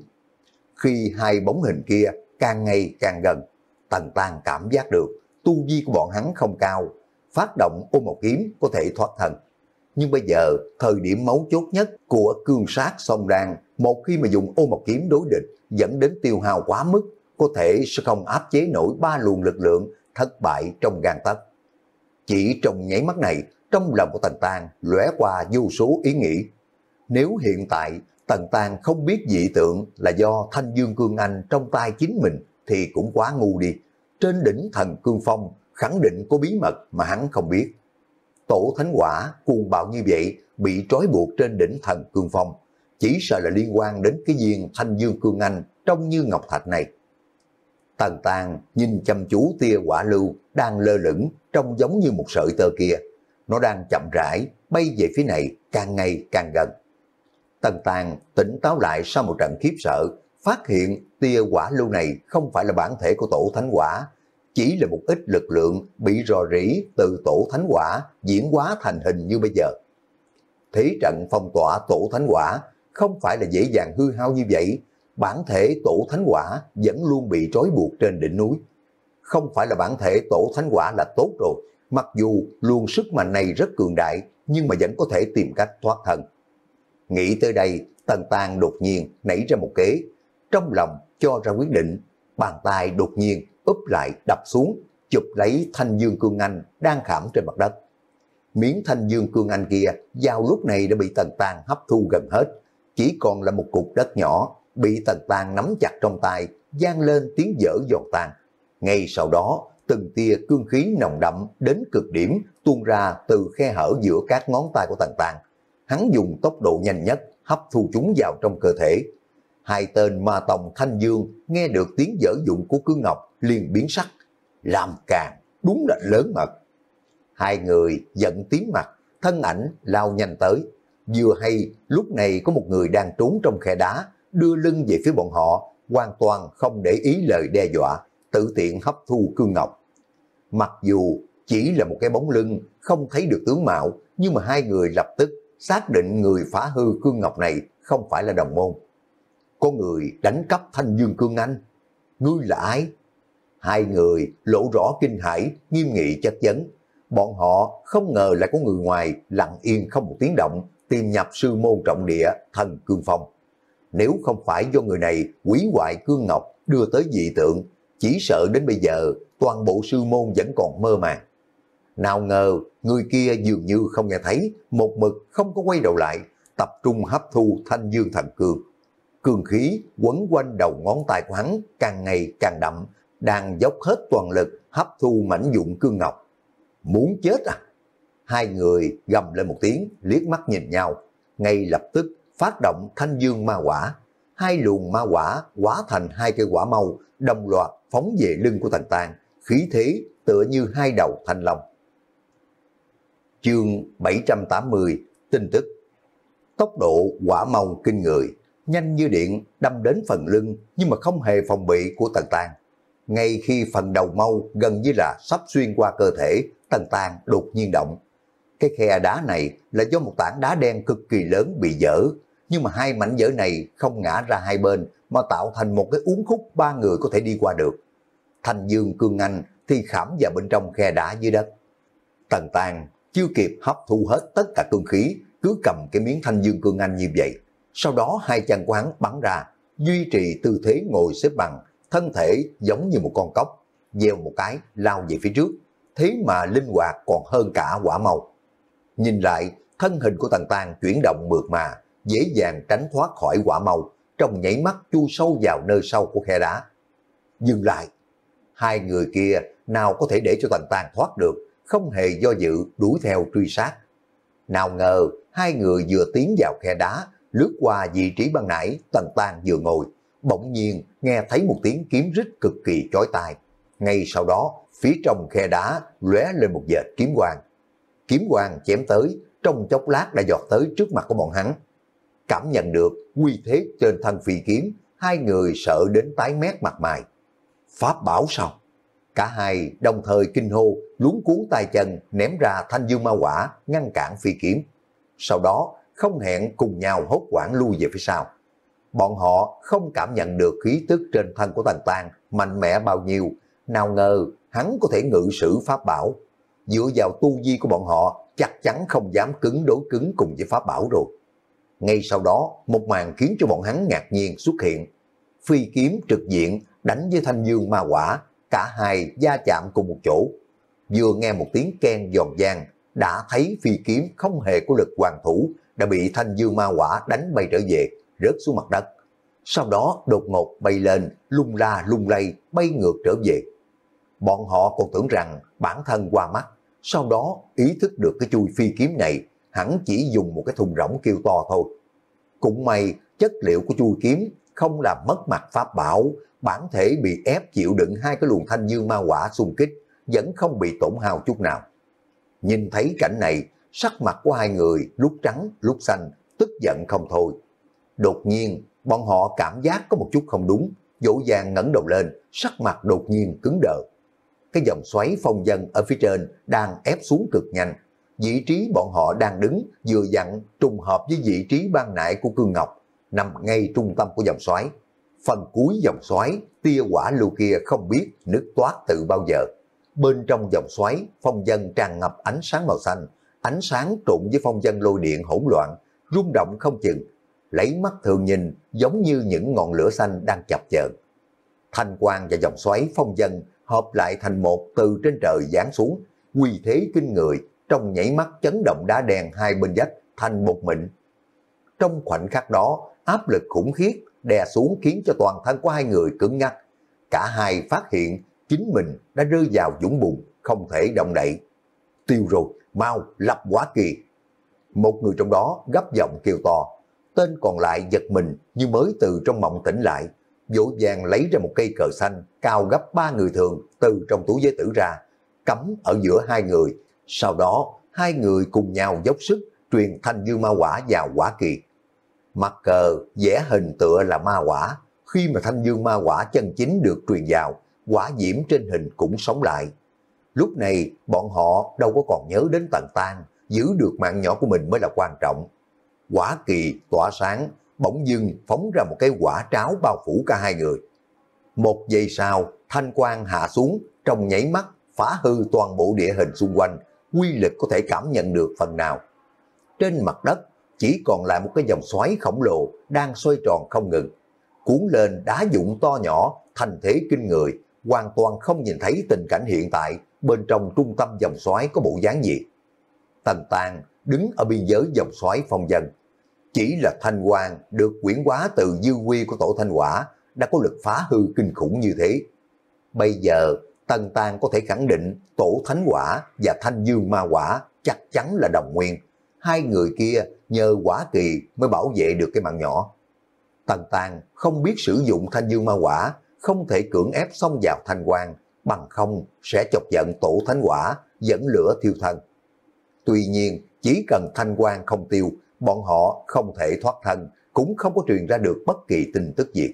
Khi hai bóng hình kia càng ngày càng gần, Tần Tang cảm giác được tu vi của bọn hắn không cao, phát động ôm một kiếm có thể thoát thân. Nhưng bây giờ thời điểm mấu chốt nhất của cương sát song đan, một khi mà dùng ôm một kiếm đối địch dẫn đến tiêu hao quá mức, có thể sẽ không áp chế nổi ba luồng lực lượng, thất bại trong gang tấc. Chỉ trong nháy mắt này, trong lòng của Tần Tang lóe qua vô số ý nghĩ. Nếu hiện tại Tần Tang không biết dị tượng là do Thanh Dương Cương Anh trong tay chính mình thì cũng quá ngu đi. Trên đỉnh thần cương phong khẳng định có bí mật mà hắn không biết. Tổ thánh quả cuồng bạo như vậy bị trói buộc trên đỉnh thần cương phong, chỉ sợ là liên quan đến cái viên Thanh Dương Cương Anh trông như ngọc thạch này. Tần Tang nhìn chăm chú tia hỏa lưu đang lơ lửng trông giống như một sợi tơ kia. Nó đang chậm rãi bay về phía này, càng ngày càng gần. Tần Tang tỉnh táo lại sau một trận khiếp sợ, phát hiện tia hỏa lưu này không phải là bản thể của tổ thánh quả, chỉ là một ít lực lượng bị rò rỉ từ tổ thánh quả diễn hóa thành hình như bây giờ. Thế trận phong tỏa tổ thánh quả không phải là dễ dàng hư hao như vậy, bản thể tổ thánh quả vẫn luôn bị trói buộc trên đỉnh núi. Không phải là bản thể tổ thánh quả là tốt rồi, mặc dù luồng sức mạnh này rất cường đại, nhưng mà vẫn có thể tìm cách thoát thân. Nghĩ tới đây, Tần Tang đột nhiên nảy ra một kế, trong lòng cho ra quyết định, bàn tay đột nhiên úp lại đập xuống, chụp lấy Thanh Dương Cương Anh đang khảm trên mặt đất. Miếng Thanh Dương Cương Anh kia vào lúc này đã bị Tần Tang hấp thu gần hết, chỉ còn là một cục đất nhỏ, bị Tần Tang nắm chặt trong tay, vang lên tiếng dở giòn tan. Ngay sau đó, từng tia cương khí nồng đậm đến cực điểm tuôn ra từ khe hở giữa các ngón tay của Tần Tang. Hắn dùng tốc độ nhanh nhất hấp thu chúng vào trong cơ thể. Hai tên ma tông Thanh Dương nghe được tiếng dở dụng của Cương Ngọc liền biến sắc. Làm càng, đúng là lớn mật. Hai người giận tím mặt, thân ảnh lao nhanh tới. Vừa hay lúc này có một người đang trốn trong khe đá, đưa lưng về phía bọn họ, hoàn toàn không để ý lời đe dọa, tự tiện hấp thu Cương Ngọc. Mặc dù chỉ là một cái bóng lưng, không thấy được tướng mạo, nhưng mà hai người lập tức xác định người phá hư Cương Ngọc này không phải là đồng môn. Có người đánh cắp Thanh Dương Cương Anh, ngươi là ai? Hai người lộ rõ kinh hãi, nghiêm nghị chất vấn. Bọn họ không ngờ lại có người ngoài lặng yên không một tiếng động tìm nhập sư môn trọng địa Thần Cương Phong. Nếu không phải do người này hủy hoại cương ngọc đưa tới dị tượng, chỉ sợ đến bây giờ toàn bộ sư môn vẫn còn mơ màng. Nào ngờ người kia dường như không nghe thấy, một mực không có quay đầu lại, tập trung hấp thu thanh dương thần cương. Cương khí quấn quanh đầu ngón tay của hắn càng ngày càng đậm, đang dốc hết toàn lực hấp thu mảnh dụng cương ngọc. Muốn chết à? Hai người gầm lên một tiếng, liếc mắt nhìn nhau, ngay lập tức phát động thanh dương ma quả. Hai luồng ma quả hóa thành hai cây quả màu, đồng loạt phóng về lưng của Tần Tang, khí thế tựa như hai đầu thanh long. Chương bảy trăm tám mươi, tin tức. Tốc độ quả màu kinh người, nhanh như điện đâm đến phần lưng nhưng mà không hề phòng bị của Tần Tang. Ngay khi phần đầu mâu gần như là sắp xuyên qua cơ thể, Tần Tang đột nhiên động. Cái khe đá này là do một tảng đá đen cực kỳ lớn bị dỡ, nhưng mà hai mảnh vỡ này không ngã ra hai bên mà tạo thành một cái uốn khúc ba người có thể đi qua được. Thanh dương cương anh thì khảm vào bên trong khe đá dưới đất. Tần Tang chưa kịp hấp thu hết tất cả cương khí, cứ cầm cái miếng thanh dương cương anh như vậy. Sau đó hai chân của hắn bắn ra, duy trì tư thế ngồi xếp bằng, thân thể giống như một con cóc, gieo một cái lao về phía trước, thế mà linh hoạt còn hơn cả quả màu. Nhìn lại, thân hình của Tần Tang chuyển động mượt mà, dễ dàng tránh thoát khỏi quả màu, trong nhảy mắt chui sâu vào nơi sâu của khe đá. Dừng lại, hai người kia nào có thể để cho Tần Tang thoát được, không hề do dự đuổi theo truy sát. Nào ngờ hai người vừa tiến vào khe đá, lướt qua vị trí ban nãy Tần Tang vừa ngồi, bỗng nhiên nghe thấy một tiếng kiếm rít cực kỳ chói tai. Ngay sau đó, phía trong khe đá lóe lên một vệt kiếm quang. Kiếm quang chém tới, trong chốc lát đã giọt tới trước mặt của bọn hắn. Cảm nhận được uy thế trên thân phi kiếm, hai người sợ đến tái mét mặt mày. Pháp bảo sao? Cả hai đồng thời kinh hô, luống cuốn tay chân ném ra thanh dương ma quả ngăn cản phi kiếm. Sau đó không hẹn cùng nhau hốt hoảng lui về phía sau. Bọn họ không cảm nhận được khí tức trên thân của Tần Tang mạnh mẽ bao nhiêu, nào ngờ hắn có thể ngự sử pháp bảo. Dựa vào tu vi của bọn họ chắc chắn không dám cứng đối cứng cùng với pháp bảo rồi. Ngay sau đó một màn khiến cho bọn hắn ngạc nhiên xuất hiện. Phi kiếm trực diện đánh với thanh dương ma quả, cả hai va chạm cùng một chỗ. Vừa nghe một tiếng keng giòn vang, đã thấy phi kiếm không hề có lực hoàn thủ, đã bị thanh dương ma quả đánh bay trở về, rớt xuống mặt đất. Sau đó đột ngột bay lên, lung la lung lay, bay ngược trở về. Bọn họ còn tưởng rằng bản thân qua mắt, sau đó ý thức được cái chui phi kiếm này, hẳn chỉ dùng một cái thùng rỗng kêu to thôi. Cũng may chất liệu của chui kiếm không làm mất mặt pháp bảo, bản thể bị ép chịu đựng hai cái luồng thanh dương ma quả xung kích, vẫn không bị tổn hao chút nào. Nhìn thấy cảnh này, sắc mặt của hai người lúc trắng lúc xanh, tức giận không thôi. Đột nhiên, bọn họ cảm giác có một chút không đúng, dỗ dàng ngẩng đầu lên, sắc mặt đột nhiên cứng đờ. Cái dòng xoáy phong dân ở phía trên đang ép xuống cực nhanh. Vị trí bọn họ đang đứng vừa dặn trùng hợp với vị trí ban nãy của Cương Ngọc, nằm ngay trung tâm của dòng xoáy. Phần cuối dòng xoáy, tia hỏa lưu kia không biết nứt toát từ bao giờ. Bên trong dòng xoáy, phong dân tràn ngập ánh sáng màu xanh, ánh sáng trộn với phong dân lôi điện hỗn loạn, rung động không chừng. Lấy mắt thường nhìn giống như những ngọn lửa xanh đang chập chờn. Thanh quang và dòng xoáy phong dân hợp lại thành một từ trên trời giáng xuống, uy thế kinh người, trong nhảy mắt chấn động đá đen hai bên vách thành một mịn. Trong khoảnh khắc đó, áp lực khủng khiếp đè xuống khiến cho toàn thân của hai người cứng ngắc. Cả hai phát hiện chính mình đã rơi vào vũng bùn, không thể động đậy. Tiêu rồi, mau lập quả kỳ. Một người trong đó gấp giọng kêu to. Tên còn lại giật mình như mới từ trong mộng tỉnh lại, vội vàng lấy ra một cây cờ xanh cao gấp ba người thường từ trong túi giới tử ra, cắm ở giữa hai người. Sau đó hai người cùng nhau dốc sức truyền thanh dương ma quả vào quả kỳ. Mặt cờ vẽ hình tựa là ma quả, khi mà thanh dương ma quả chân chính được truyền vào, quả diễm trên hình cũng sống lại. Lúc này bọn họ đâu có còn nhớ đến Tần Tang, giữ được mạng nhỏ của mình mới là quan trọng. Quả kỳ tỏa sáng, bỗng dưng phóng ra một cái quả tráo bao phủ cả hai người. Một giây sau, thanh quang hạ xuống, trong nháy mắt phá hư toàn bộ địa hình xung quanh, quy lực có thể cảm nhận được phần nào. Trên mặt đất chỉ còn lại một cái dòng xoáy khổng lồ đang xoay tròn không ngừng, cuốn lên đá vụn to nhỏ, thành thế kinh người, hoàn toàn không nhìn thấy tình cảnh hiện tại bên trong trung tâm dòng xoáy có bộ dáng gì. Tần Tàng đứng ở biên giới dòng xoáy phong dân, chỉ là thanh quang được quyển hóa từ dư quy của tổ thanh hỏa đã có lực phá hư kinh khủng như thế. Bây giờ Tần Tàng có thể khẳng định tổ thánh hỏa và thanh dương ma hỏa chắc chắn là đồng nguyên. Hai người kia nhờ hỏa kỳ mới bảo vệ được cái mạng nhỏ. Tần Tàng không biết sử dụng thanh dương ma hỏa, không thể cưỡng ép xông vào thanh quang, bằng không sẽ chọc giận tổ thánh hỏa, dẫn lửa thiêu thân. Tuy nhiên, chỉ cần thanh quang không tiêu, bọn họ không thể thoát thân, cũng không có truyền ra được bất kỳ tin tức gì.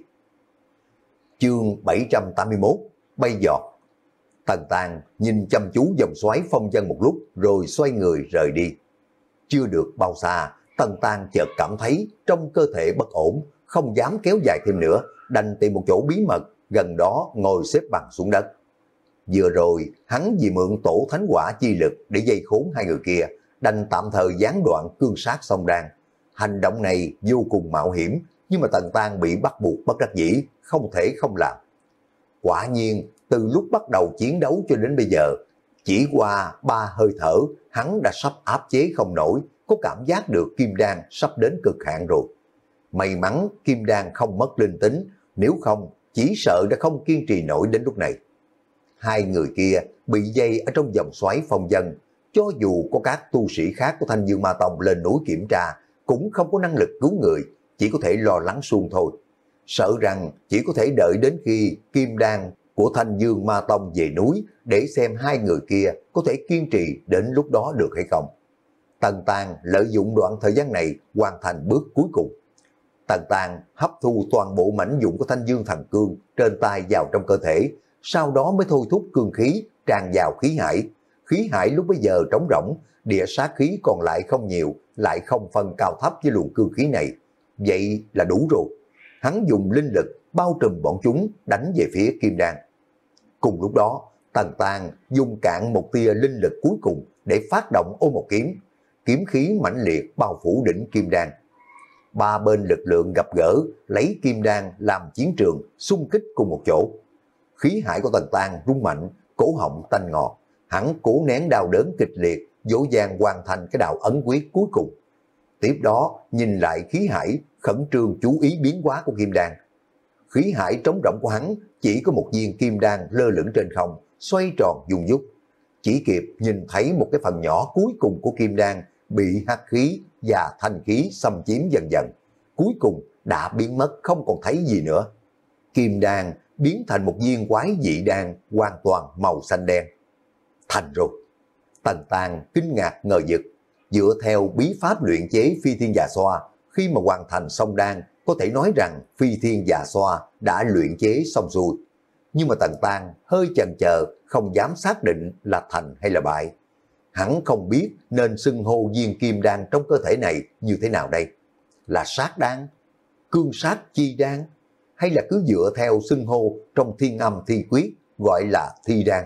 Chương bảy trăm tám mươi mốt, bay giọt. Tần Tàng nhìn chăm chú dòng xoáy phong dân một lúc rồi xoay người rời đi. Chưa được bao xa, Tần Tàng chợt cảm thấy trong cơ thể bất ổn, không dám kéo dài thêm nữa, đành tìm một chỗ bí mật, gần đó ngồi xếp bằng xuống đất. Vừa rồi, hắn vì mượn tổ thánh hỏa chi lực để dây khốn hai người kia, đành tạm thời gián đoạn cương sát song đan. Hành động này vô cùng mạo hiểm, nhưng mà Tần Tàng bị bắt buộc bất đắc dĩ, không thể không làm. Quả nhiên, từ lúc bắt đầu chiến đấu cho đến bây giờ, chỉ qua ba hơi thở, hắn đã sắp áp chế không nổi, có cảm giác được kim đan sắp đến cực hạn rồi. May mắn kim đan không mất linh tính, nếu không chỉ sợ đã không kiên trì nổi đến lúc này. Hai người kia bị dây ở trong vòng xoáy phong dân, cho dù có các tu sĩ khác của Thanh Dương Ma Tông lên núi kiểm tra, cũng không có năng lực cứu người, chỉ có thể lo lắng suông thôi. Sợ rằng chỉ có thể đợi đến khi kim đan của Thanh Dương Ma Tông về núi để xem hai người kia có thể kiên trì đến lúc đó được hay không. Tần Tàng lợi dụng đoạn thời gian này hoàn thành bước cuối cùng. Tần Tàng hấp thu toàn bộ mảnh dụng của Thanh Dương Thần Cương trên tay vào trong cơ thể, sau đó mới thôi thúc cương khí tràn vào khí hải. Khí hải lúc bấy giờ trống rỗng, địa sát khí còn lại không nhiều, lại không phân cao thấp với luồng cương khí này. Vậy là đủ rồi. Hắn dùng linh lực bao trùm bọn chúng đánh về phía kim đan. Cùng lúc đó, Tần Tàng dùng cạn một tia linh lực cuối cùng để phát động ô một kiếm. Kiếm khí mãnh liệt bao phủ đỉnh kim đan. Ba bên lực lượng gặp gỡ, lấy kim đan làm chiến trường, xung kích cùng một chỗ. Khí hải của Tần Tàng rung mạnh, cổ họng tanh ngọt. Hắn cố nén đau đớn kịch liệt, dỗ dàng hoàn thành cái đạo ấn quyết cuối cùng. Tiếp đó, nhìn lại khí hải, khẩn trương chú ý biến hóa của kim đan. Khí hải trống rỗng của hắn chỉ có một viên kim đan lơ lửng trên không, xoay tròn dung dút. Chỉ kịp nhìn thấy một cái phần nhỏ cuối cùng của kim đan bị hắc khí và thanh khí xâm chiếm dần dần. Cuối cùng đã biến mất, không còn thấy gì nữa. Kim đan biến thành một viên quái dị đan hoàn toàn màu xanh đen. Thành rồi. Tần Tàng kinh ngạc ngờ vực. Dựa theo bí pháp luyện chế phi thiên dạ xoa, khi mà hoàn thành xong đan, có thể nói rằng phi thiên dạ xoa đã luyện chế xong xuôi. Nhưng mà Tần Tàng hơi chần chờ, không dám xác định là thành hay là bại. Hắn không biết nên xưng hô viên kim đan trong cơ thể này như thế nào đây. Là sát đan, cương sát chi đan, hay là cứ dựa theo xưng hô trong thiên âm thi quyết gọi là thi đan.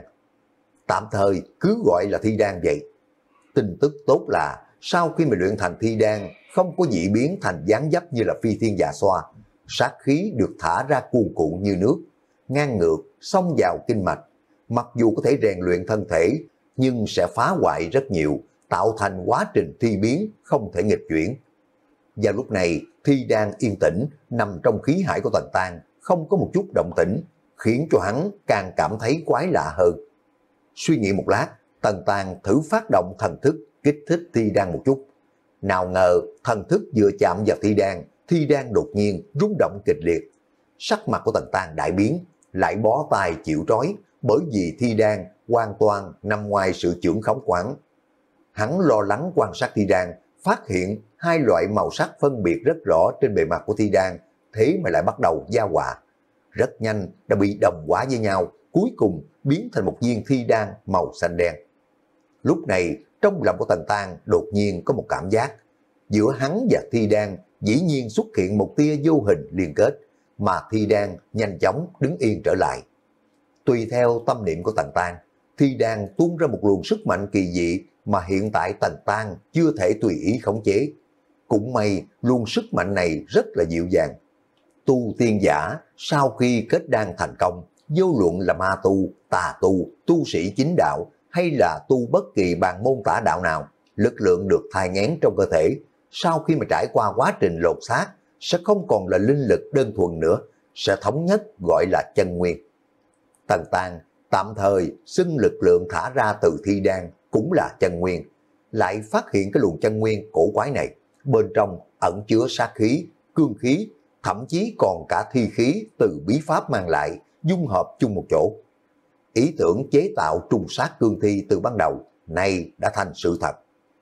Tạm thời cứ gọi là thi đan vậy. Tin tức tốt là sau khi mà luyện thành thi đan, không có dị biến thành dáng dấp như là phi thiên dạ xoa, sát khí được thả ra cuồn cuộn như nước, ngang ngược xông vào kinh mạch, mặc dù có thể rèn luyện thân thể, nhưng sẽ phá hoại rất nhiều, tạo thành quá trình thi biến không thể nghịch chuyển. Vào lúc này, thi đan yên tĩnh nằm trong khí hải của Tần Tàng, không có một chút động tĩnh, khiến cho hắn càng cảm thấy quái lạ hơn. Suy nghĩ một lát, Tần Tàng thử phát động thần thức kích thích thi đan một chút. Nào ngờ thần thức vừa chạm vào thi đan, thi đan đột nhiên rung động kịch liệt. Sắc mặt của Tần Tàng đại biến, lại bó tay chịu trói, bởi vì thi đan hoàn toàn nằm ngoài sự chưởng khống của hắn. Hắn lo lắng quan sát thi đan, phát hiện hai loại màu sắc phân biệt rất rõ trên bề mặt của thi đan, thế mà lại bắt đầu giao hòa. Rất nhanh đã bị đồng hóa với nhau, cuối cùng biến thành một viên thi đan màu xanh đen. Lúc này, trong lòng của Tần Tàng đột nhiên có một cảm giác. Giữa hắn và thi đan dĩ nhiên xuất hiện một tia vô hình liên kết, mà Thi Đan nhanh chóng đứng yên trở lại. Tùy theo tâm niệm của Tần Tan, Thi Đan tuôn ra một luồng sức mạnh kỳ dị mà hiện tại Tần Tan chưa thể tùy ý khống chế. Cũng may luồng sức mạnh này rất là dịu dàng. Tu tiên giả sau khi kết đan thành công, vô luận là ma tu, tà tu, tu sĩ chính đạo hay là tu bất kỳ bàn môn tả đạo nào, lực lượng được thai nghén trong cơ thể, sau khi mà trải qua quá trình lột xác, sẽ không còn là linh lực đơn thuần nữa, sẽ thống nhất gọi là chân nguyên. Tần Tan tạm thời xưng lực lượng thả ra từ Thi Đan cũng là chân nguyên, lại phát hiện cái luồng chân nguyên cổ quái này, bên trong ẩn chứa sát khí, cương khí, thậm chí còn cả thi khí từ bí pháp mang lại, dung hợp chung một chỗ. Ý tưởng chế tạo trùng sát cương thi từ ban đầu, nay đã thành sự thật.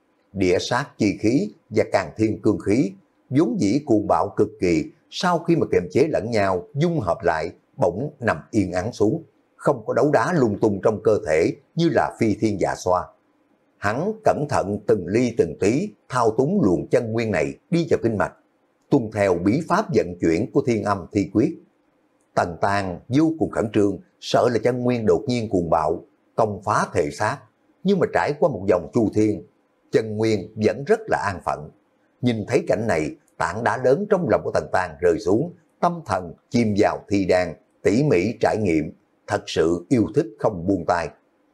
Địa sát chi khí và càng thiên cương khí, vốn dĩ cuồng bạo cực kỳ, sau khi mà kiềm chế lẫn nhau, dung hợp lại, bỗng nằm yên ắng xuống, không có đấu đá lung tung trong cơ thể như là phi thiên dạ xoa. Hắn cẩn thận từng ly từng tí thao túng luồng chân nguyên này đi vào kinh mạch, tuân theo bí pháp vận chuyển của thiên âm thi quyết. Tần Tan vô cùng khẩn trương, sợ là chân nguyên đột nhiên cuồng bạo, công phá thể xác, nhưng mà trải qua một vòng chu thiên, chân nguyên vẫn rất là an phận. Nhìn thấy cảnh này, tảng đá lớn trong lòng của Tần Tan rơi xuống, tâm thần chìm vào Thi Đan, tỉ mỉ trải nghiệm, thật sự yêu thích không buông tay.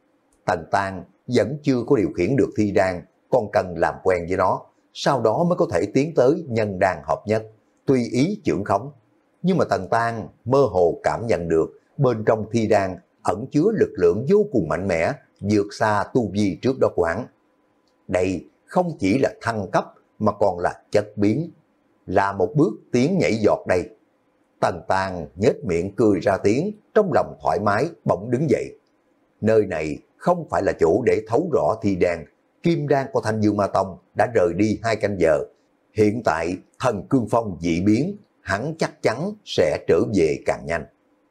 Tần Tan vẫn chưa có điều khiển được Thi Đan, còn cần làm quen với nó, sau đó mới có thể tiến tới nhân đan hợp nhất, tùy ý chưởng khống. Nhưng mà Tần Tan mơ hồ cảm nhận được bên trong Thi Đan ẩn chứa lực lượng vô cùng mạnh mẽ, vượt xa tu vi trước đó của hắn. Đây không chỉ là thăng cấp mà còn là chất biến, là một bước tiến nhảy giọt đây. Tần Tan nhếch miệng cười ra tiếng, trong lòng thoải mái bỗng đứng dậy. Nơi này không phải là chỗ để thấu rõ Thi Đan, kim đan của Thanh Dương Ma Tông đã rời đi hai canh giờ. Hiện tại thần cương phong dị biến, hắn chắc chắn sẽ trở về càng nhanh.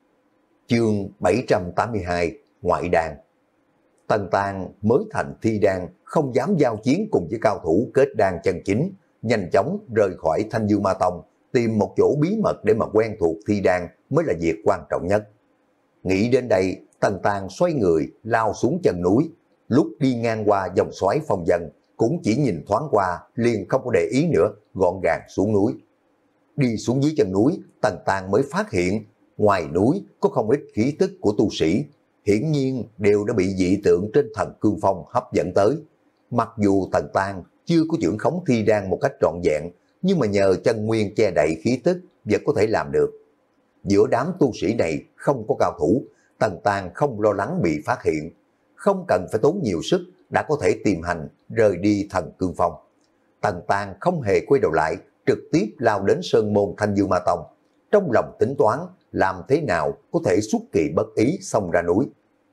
Chương bảy trăm tám mươi hai, Ngoại đan. Tần Tan mới thành Thi Đan, không dám giao chiến cùng với cao thủ kết đan chân chính, nhanh chóng rời khỏi Thanh Dương Ma Tông, tìm một chỗ bí mật để mà quen thuộc Thi Đan mới là việc quan trọng nhất. Nghĩ đến đây, Tần Tan xoay người lao xuống chân núi, lúc đi ngang qua dòng xoáy phong dân cũng chỉ nhìn thoáng qua, liền không có để ý nữa, gọn gàng xuống núi. Đi xuống dưới chân núi, Tần Tan mới phát hiện ngoài núi có không ít khí tức của tu sĩ, hiển nhiên đều đã bị dị tượng trên thần cương phong hấp dẫn tới. Mặc dù Tần Tan chưa có chưởng khống Thi Đan một cách trọn vẹn, nhưng mà nhờ chân nguyên che đậy khí tức vẫn có thể làm được. Giữa đám tu sĩ này không có cao thủ, Tần Tan không lo lắng bị phát hiện, không cần phải tốn nhiều sức đã có thể tìm hành rời đi thần cương phong. Tần Tan không hề quay đầu lại, trực tiếp lao đến sơn môn Thanh Dương Ma Tông, trong lòng tính toán làm thế nào có thể xuất kỳ bất ý xông ra núi.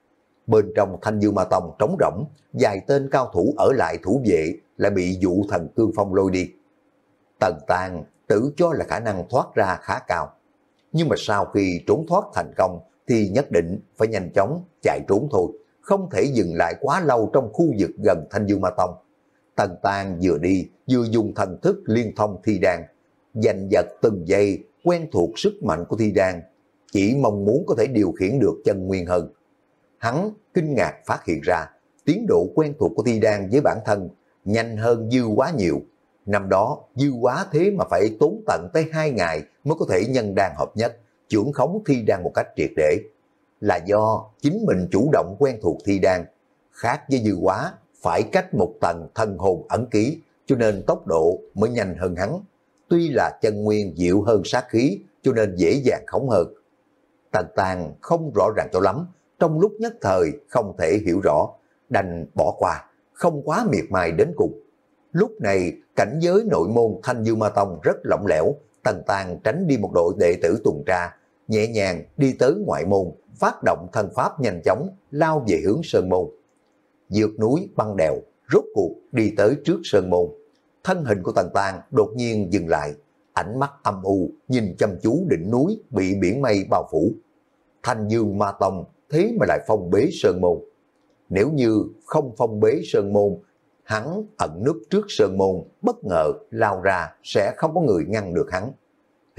Bên trong Thanh Dương Ma Tông trống rỗng, vài tên cao thủ ở lại thủ vệ lại bị dụ thần cương phong lôi đi. Tần Tan tự cho là khả năng thoát ra khá cao, nhưng mà sau khi trốn thoát thành công thì nhất định phải nhanh chóng chạy trốn thôi, không thể dừng lại quá lâu trong khu vực gần Thanh Dương Ma Tông. Tần Tan vừa đi vừa dùng thần thức liên thông Thi Đan, giành giật từng giây, quen thuộc sức mạnh của Thi Đan, chỉ mong muốn có thể điều khiển được chân nguyên hơn. Hắn kinh ngạc phát hiện ra, tiến độ quen thuộc của Thi Đan với bản thân nhanh hơn Dư Quá nhiều. Năm đó Dư Quá thế mà phải tốn tận tới hai ngày mới có thể nhân đan hợp nhất, chưởng khống Thi Đan một cách triệt để. Là do chính mình chủ động quen thuộc Thi Đan, khác với Dư Quá phải cách một tầng thân hồn ẩn ký, cho nên tốc độ mới nhanh hơn hắn. Tuy là chân nguyên dịu hơn sát khí, cho nên dễ dàng khống hơn. Tần Tan không rõ ràng cho lắm, trong lúc nhất thời không thể hiểu rõ, đành bỏ qua, không quá miệt mài đến cùng. Lúc này cảnh giới nội môn Thanh Dương Ma Tông rất lỏng lẻo, Tần Tan tránh đi một đội đệ tử tuần tra, nhẹ nhàng đi tới ngoại môn, phát động thân pháp nhanh chóng lao về hướng sơn môn. Vượt núi băng đèo, rốt cuộc đi tới trước sơn môn. Thân hình của Tần Tan đột nhiên dừng lại, ánh mắt âm u nhìn chăm chú đỉnh núi bị biển mây bao phủ. Thanh Dương Ma Tông thế mà lại phong bế sơn môn. Nếu như không phong bế sơn môn, hắn ẩn núp trước sơn môn, bất ngờ lao ra sẽ không có người ngăn được hắn.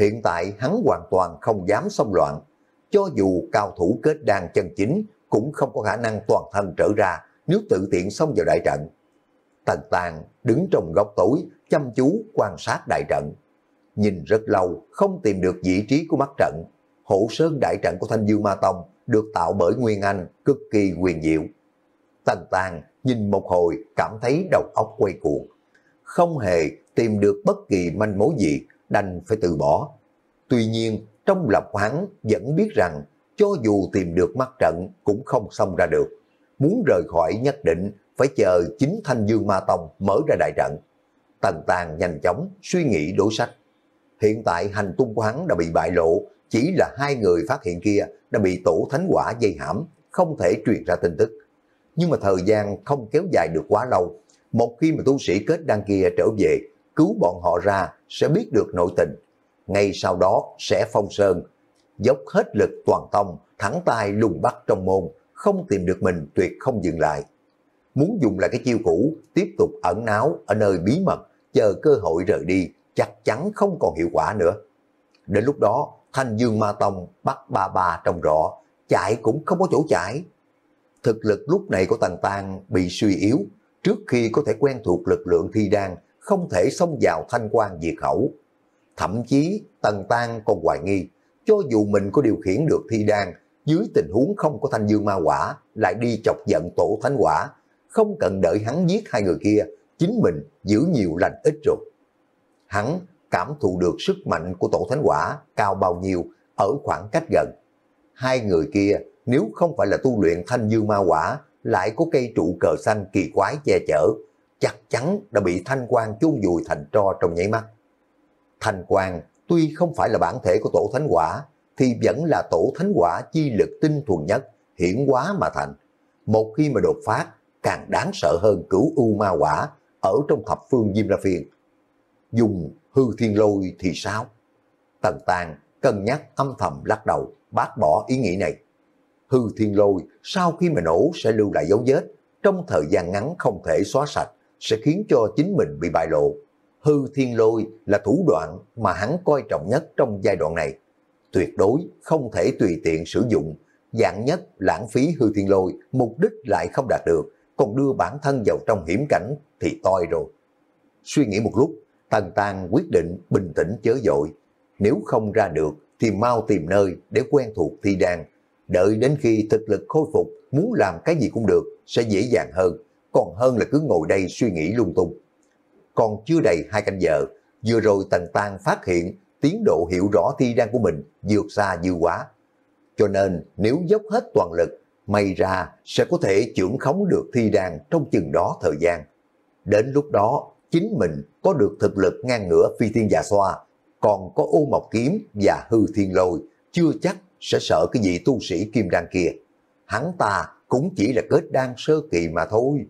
Hiện tại hắn hoàn toàn không dám xông loạn, cho dù cao thủ kết đan chân chính cũng không có khả năng toàn thân trở ra nếu tự tiện xông vào đại trận. Tần Tàng đứng trong góc tối chăm chú quan sát đại trận. Nhìn rất lâu không tìm được vị trí của mắt trận. Hộ sơn đại trận của Thanh Dương Ma Tông được tạo bởi Nguyên Anh cực kỳ huyền diệu. Tần Tàng nhìn một hồi cảm thấy đầu óc quay cuồng. Không hề tìm được bất kỳ manh mối gì, đành phải từ bỏ. Tuy nhiên trong lòng hắn vẫn biết rằng cho dù tìm được mắt trận cũng không xông ra được. Muốn rời khỏi nhất định phải chờ chính Thanh Dương Ma Tông mở ra đại trận. Tần Tàng nhanh chóng suy nghĩ đối sách. Hiện tại hành tung của hắn đã bị bại lộ, chỉ là hai người phát hiện kia đã bị tổ thánh quả dây hãm, không thể truyền ra tin tức. Nhưng mà thời gian không kéo dài được quá lâu. Một khi mà tu sĩ kết đan kia trở về, cứu bọn họ ra sẽ biết được nội tình. Ngay sau đó sẽ phong sơn, dốc hết lực toàn tông, thẳng tay lùng bắt trong môn, không tìm được mình tuyệt không dừng lại. Muốn dùng lại cái chiêu cũ, tiếp tục ẩn náu ở nơi bí mật, chờ cơ hội rời đi, chắc chắn không còn hiệu quả nữa. Đến lúc đó, Thanh Dương Ma Tông bắt ba ba trong rõ, chạy cũng không có chỗ chạy. Thực lực lúc này của Tần Tàng bị suy yếu, trước khi có thể quen thuộc lực lượng thi đan, không thể xông vào thanh quan diệt khẩu. Thậm chí Tần Tàng còn hoài nghi, cho dù mình có điều khiển được thi đan, dưới tình huống không có Thanh Dương Ma Quả, lại đi chọc giận tổ thánh quả, không cần đợi hắn giết hai người kia, chính mình giữ nhiều lành ít rồi. Hắn cảm thụ được sức mạnh của tổ thánh quả cao bao nhiêu ở khoảng cách gần. Hai người kia nếu không phải là tu luyện Thanh Dương Ma Quả, lại có cây trụ cờ xanh kỳ quái che chở, chắc chắn đã bị thanh quang chôn vùi thành tro trong nháy mắt. Thanh quang tuy không phải là bản thể của tổ thánh quả, thì vẫn là tổ thánh quả chi lực tinh thuần nhất, hiển hóa mà thành. Một khi mà đột phát, càng đáng sợ hơn cửu u ma quả ở trong thập phương Diêm La Phiên. Dùng hư thiên lôi thì sao? Tần Tàng cân nhắc âm thầm lắc đầu, bác bỏ ý nghĩ này. Hư thiên lôi sau khi mà nổ sẽ lưu lại dấu vết, trong thời gian ngắn không thể xóa sạch, sẽ khiến cho chính mình bị bại lộ. Hư thiên lôi là thủ đoạn mà hắn coi trọng nhất trong giai đoạn này. Tuyệt đối không thể tùy tiện sử dụng, dạng nhất lãng phí hư thiên lôi, mục đích lại không đạt được, còn đưa bản thân vào trong hiểm cảnh thì toi rồi. Suy nghĩ một lúc, Tần Tàng quyết định bình tĩnh chớ vội. Nếu không ra được thì mau tìm nơi để quen thuộc thi đan. Đợi đến khi thực lực khôi phục, muốn làm cái gì cũng được, sẽ dễ dàng hơn, còn hơn là cứ ngồi đây suy nghĩ lung tung. Còn chưa đầy hai canh giờ, vừa rồi Tần Tàng phát hiện tiến độ hiểu rõ thi đan của mình vượt xa dư quá. Cho nên nếu dốc hết toàn lực, may ra sẽ có thể chưởng khống được thi đan trong chừng đó thời gian. Đến lúc đó, chính mình có được thực lực ngang ngửa Phi Thiên Dạ Xoa, còn có Ô Mộc Kiếm và Hư Thiên Lôi, chưa chắc sẽ sợ cái vị tu sĩ kim đan kia. Hắn ta cũng chỉ là kết đan sơ kỳ mà thôi.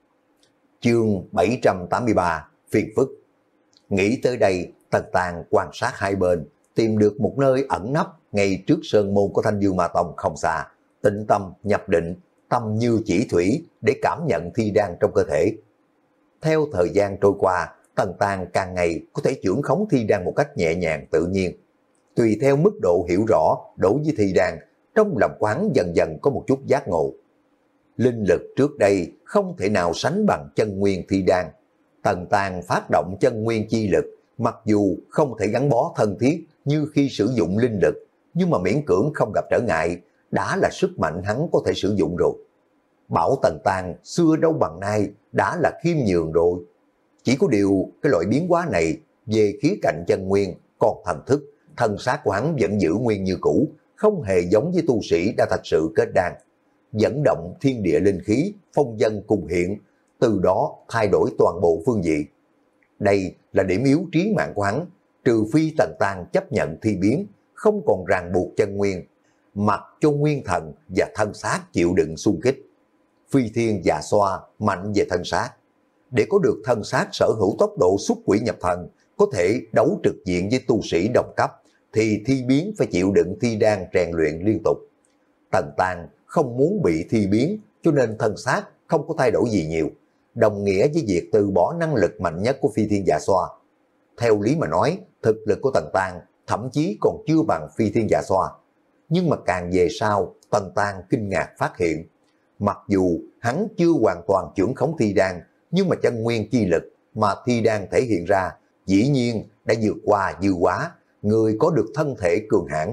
Chương bảy trăm tám mươi ba, phiền phức. Nghĩ tới đây, Tần Tàng quan sát hai bên, tìm được một nơi ẩn nấp ngay trước sơn môn của Thanh Dương Ma Tông không xa, tĩnh tâm nhập định, tâm như chỉ thủy để cảm nhận thi đan trong cơ thể. Theo thời gian trôi qua, Tần Tàng càng ngày có thể chưởng khống thi đan một cách nhẹ nhàng tự nhiên. Tùy theo mức độ hiểu rõ đối với thi đan, trong lòng quán dần dần có một chút giác ngộ. Linh lực trước đây không thể nào sánh bằng chân nguyên thi đan. Tần Tàng phát động chân nguyên chi lực, mặc dù không thể gắn bó thân thiết như khi sử dụng linh lực, nhưng mà miễn cưỡng không gặp trở ngại, đã là sức mạnh hắn có thể sử dụng rồi. Bảo Tần Tàng xưa đâu bằng nay, đã là khiêm nhường rồi. Chỉ có điều cái loại biến hóa này về khía cạnh chân nguyên, còn thần thức, thân xác của hắn vẫn giữ nguyên như cũ, không hề giống với tu sĩ đã thật sự kết đan. Dẫn động thiên địa linh khí, phong dân cùng hiện, từ đó thay đổi toàn bộ phương diện. Đây là điểm yếu trí mạng của hắn, trừ phi Tần Tàng chấp nhận thi biến, không còn ràng buộc chân nguyên, mặc cho nguyên thần và thân xác chịu đựng xung kích. Phi Thiên Dạ Xoa mạnh về thân xác. Để có được thân xác sở hữu tốc độ xuất quỷ nhập thần, có thể đấu trực diện với tu sĩ đồng cấp, thì thi biến phải chịu đựng thi đan rèn luyện liên tục. Tần Tàng không muốn bị thi biến, cho nên thân xác không có thay đổi gì nhiều, đồng nghĩa với việc từ bỏ năng lực mạnh nhất của Phi Thiên Dạ Xoa. Theo lý mà nói, thực lực của Tần Tàng thậm chí còn chưa bằng phi thiên dạ xoa. Nhưng mà càng về sau, Tần Tang kinh ngạc phát hiện, mặc dù hắn chưa hoàn toàn trưởng khống thi đan, nhưng mà chân nguyên chi lực mà thi đan thể hiện ra, dĩ nhiên đã vượt qua dư hóa, người có được thân thể cường hãn.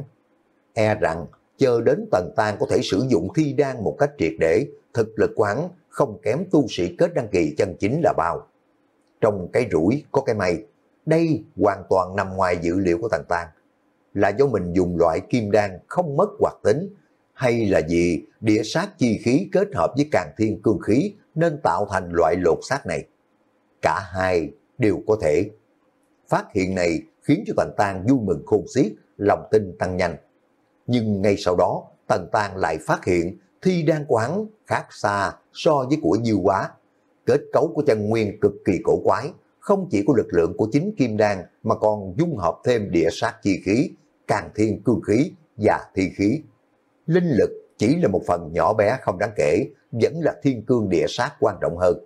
E rằng, chờ đến Tần Tang có thể sử dụng thi đan một cách triệt để, thực lực của hắn không kém tu sĩ kết đăng kỳ chân chính là bao. Trong cái rủi có cái may, đây hoàn toàn nằm ngoài dự liệu của Tần Tang. Là do mình dùng loại kim đan không mất hoạt tính, hay là vì địa sát chi khí kết hợp với càn thiên cương khí nên tạo thành loại lột xác này? Cả hai đều có thể. Phát hiện này khiến cho Tần Tang vui mừng khôn xiết, lòng tin tăng nhanh. Nhưng ngay sau đó, Tần Tang lại phát hiện thi đan của hắn khác xa so với của Dư Hóa. Kết cấu của chân nguyên cực kỳ cổ quái, không chỉ có lực lượng của chính kim đan mà còn dung hợp thêm địa sát chi khí, càn thiên cương khí và thi khí. Linh lực chỉ là một phần nhỏ bé không đáng kể, vẫn là thiên cương địa sát quan trọng hơn.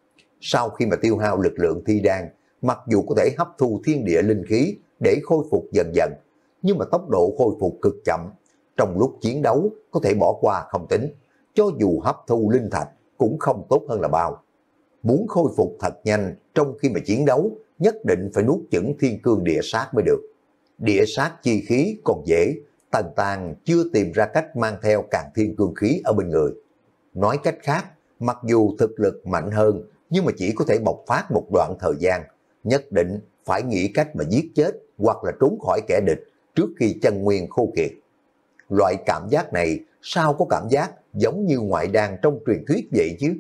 Sau khi mà tiêu hao lực lượng thi đan, mặc dù có thể hấp thu thiên địa linh khí để khôi phục dần dần, nhưng mà tốc độ khôi phục cực chậm. Trong lúc chiến đấu có thể bỏ qua không tính, cho dù hấp thu linh thạch cũng không tốt hơn là bao. Muốn khôi phục thật nhanh trong khi mà chiến đấu, nhất định phải nuốt chửng thiên cương địa sát mới được. Địa sát chi khí còn dễ, Tần Tang chưa tìm ra cách mang theo càn thiên cương khí ở bên người. Nói cách khác, mặc dù thực lực mạnh hơn, nhưng mà chỉ có thể bộc phát một đoạn thời gian, nhất định phải nghĩ cách mà giết chết hoặc là trốn khỏi kẻ địch trước khi chân nguyên khô kiệt. Loại cảm giác này sao có cảm giác giống như ngoại đan trong truyền thuyết vậy chứ?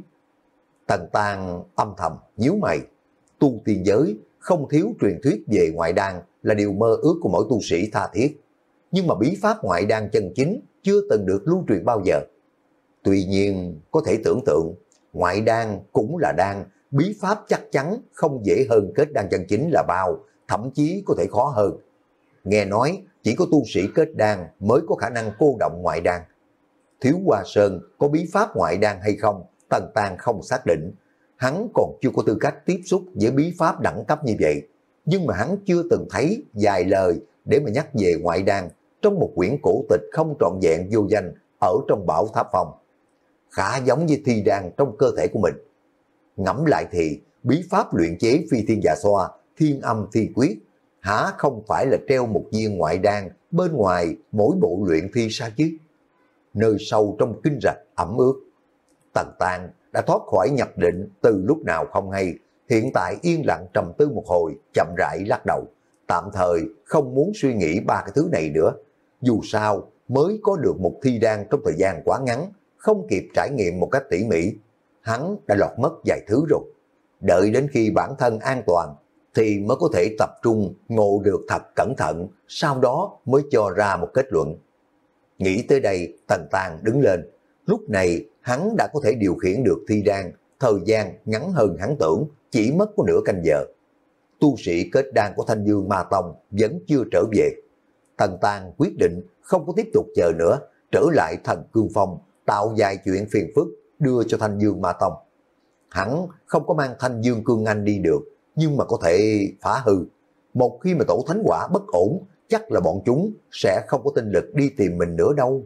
Tần Tang âm thầm nhíu mày, tu tiên giới không thiếu truyền thuyết về ngoại đan là điều mơ ước của mỗi tu sĩ tha thiết. Nhưng mà bí pháp ngoại đan chân chính chưa từng được lưu truyền bao giờ. Tuy nhiên, có thể tưởng tượng, ngoại đan cũng là đan, bí pháp chắc chắn không dễ hơn kết đan chân chính là bao, thậm chí có thể khó hơn. Nghe nói, chỉ có tu sĩ kết đan mới có khả năng cô động ngoại đan. Thiếu Hoa Sơn có bí pháp ngoại đan hay không, Tần Tang không xác định. Hắn còn chưa có tư cách tiếp xúc với bí pháp đẳng cấp như vậy. Nhưng mà hắn chưa từng thấy vài lời để mà nhắc về ngoại đan trong một quyển cổ tịch không trọn vẹn vô danh ở trong Bảo Tháp Phong. Khá giống như thi đan trong cơ thể của mình. Ngẫm lại thì bí pháp luyện chế phi thiên dạ xoa, thiên âm thi quyết, hả không phải là treo một viên ngoại đan bên ngoài mỗi bộ luyện thi sao chứ? Nơi sâu trong kinh rạch ẩm ướt, Tần Tang đã thoát khỏi nhập định từ lúc nào không hay, hiện tại yên lặng trầm tư một hồi, chậm rãi lắc đầu, tạm thời không muốn suy nghĩ ba cái thứ này nữa. Dù sao mới có được một thi đan trong thời gian quá ngắn, không kịp trải nghiệm một cách tỉ mỉ, hắn đã lọt mất vài thứ rồi. Đợi đến khi bản thân an toàn thì mới có thể tập trung ngộ được thật cẩn thận, sau đó mới cho ra một kết luận. Nghĩ tới đây, Tần Tang đứng lên. Lúc này hắn đã có thể điều khiển được thi đan, thời gian ngắn hơn hắn tưởng, chỉ mất có nửa canh giờ. Tu sĩ kết đan của Thanh Dương Ma Tông vẫn chưa trở về. Tần Tang quyết định không có tiếp tục chờ nữa, trở lại Thần Cương Phong, tạo vài chuyện phiền phức đưa cho Thanh Dương Ma Tông. Hắn không có mang Thanh Dương Cương Anh đi được, nhưng mà có thể phá hư. Một khi mà tổ thánh quả bất ổn, chắc là bọn chúng sẽ không có tinh lực đi tìm mình nữa đâu.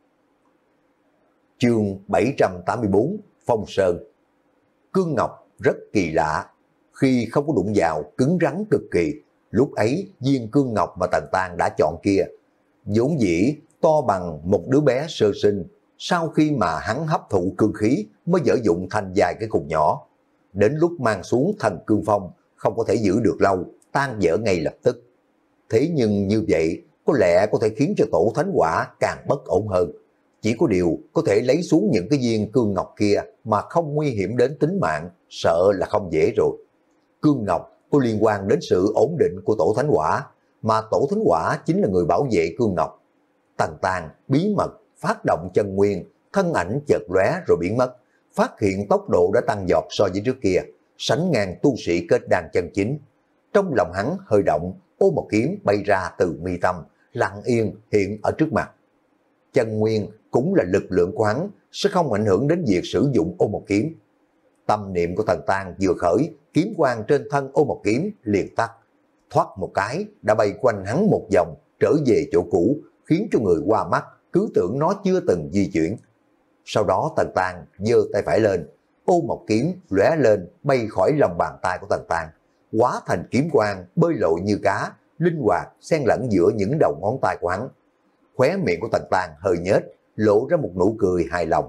Chương bảy trăm tám mươi tư, Phong Sơn. Cương ngọc rất kỳ lạ, khi không có đụng vào cứng rắn cực kỳ. Lúc ấy viên cương ngọc mà Tần Tang đã chọn kia vốn dĩ to bằng một đứa bé sơ sinh, sau khi mà hắn hấp thụ cương khí mới dở dụng thành dài cái cục nhỏ. Đến lúc mang xuống Thần Cương Phong không có thể giữ được lâu, tan vỡ ngay lập tức. Thế nhưng như vậy có lẽ có thể khiến cho tổ thánh quả càng bất ổn hơn. Chỉ có điều có thể lấy xuống những cái viên cương ngọc kia mà không nguy hiểm đến tính mạng, sợ là không dễ rồi. Cương ngọc có liên quan đến sự ổn định của tổ thánh quả, mà tổ thánh quả chính là người bảo vệ cương ngọc. Tần Tang bí mật phát động chân nguyên, thân ảnh chợt lóe rồi biến mất, phát hiện tốc độ đã tăng vọt so với trước kia, sánh ngang tu sĩ kết đan chân chính. Trong lòng hắn hơi động, ô một kiếm bay ra từ mi tâm, lặng yên hiện ở trước mặt. Chân nguyên cũng là lực lượng của hắn, sẽ không ảnh hưởng đến việc sử dụng ô một kiếm. Tâm niệm của Tần Tang vừa khởi, kiếm quang trên thân ô một kiếm liền tắt, thoát một cái đã bay quanh hắn một vòng, trở về chỗ cũ, khiến cho người qua mắt cứ tưởng nó chưa từng di chuyển. Sau đó Tần Tang giơ tay phải lên, ô mộc kiếm lóe lên bay khỏi lòng bàn tay của Tần Tang, hóa thành kiếm quang bơi lội như cá, linh hoạt xen lẫn giữa những đầu ngón tay của hắn. Khóe miệng của Tần Tang hơi nhếch, lộ ra một nụ cười hài lòng.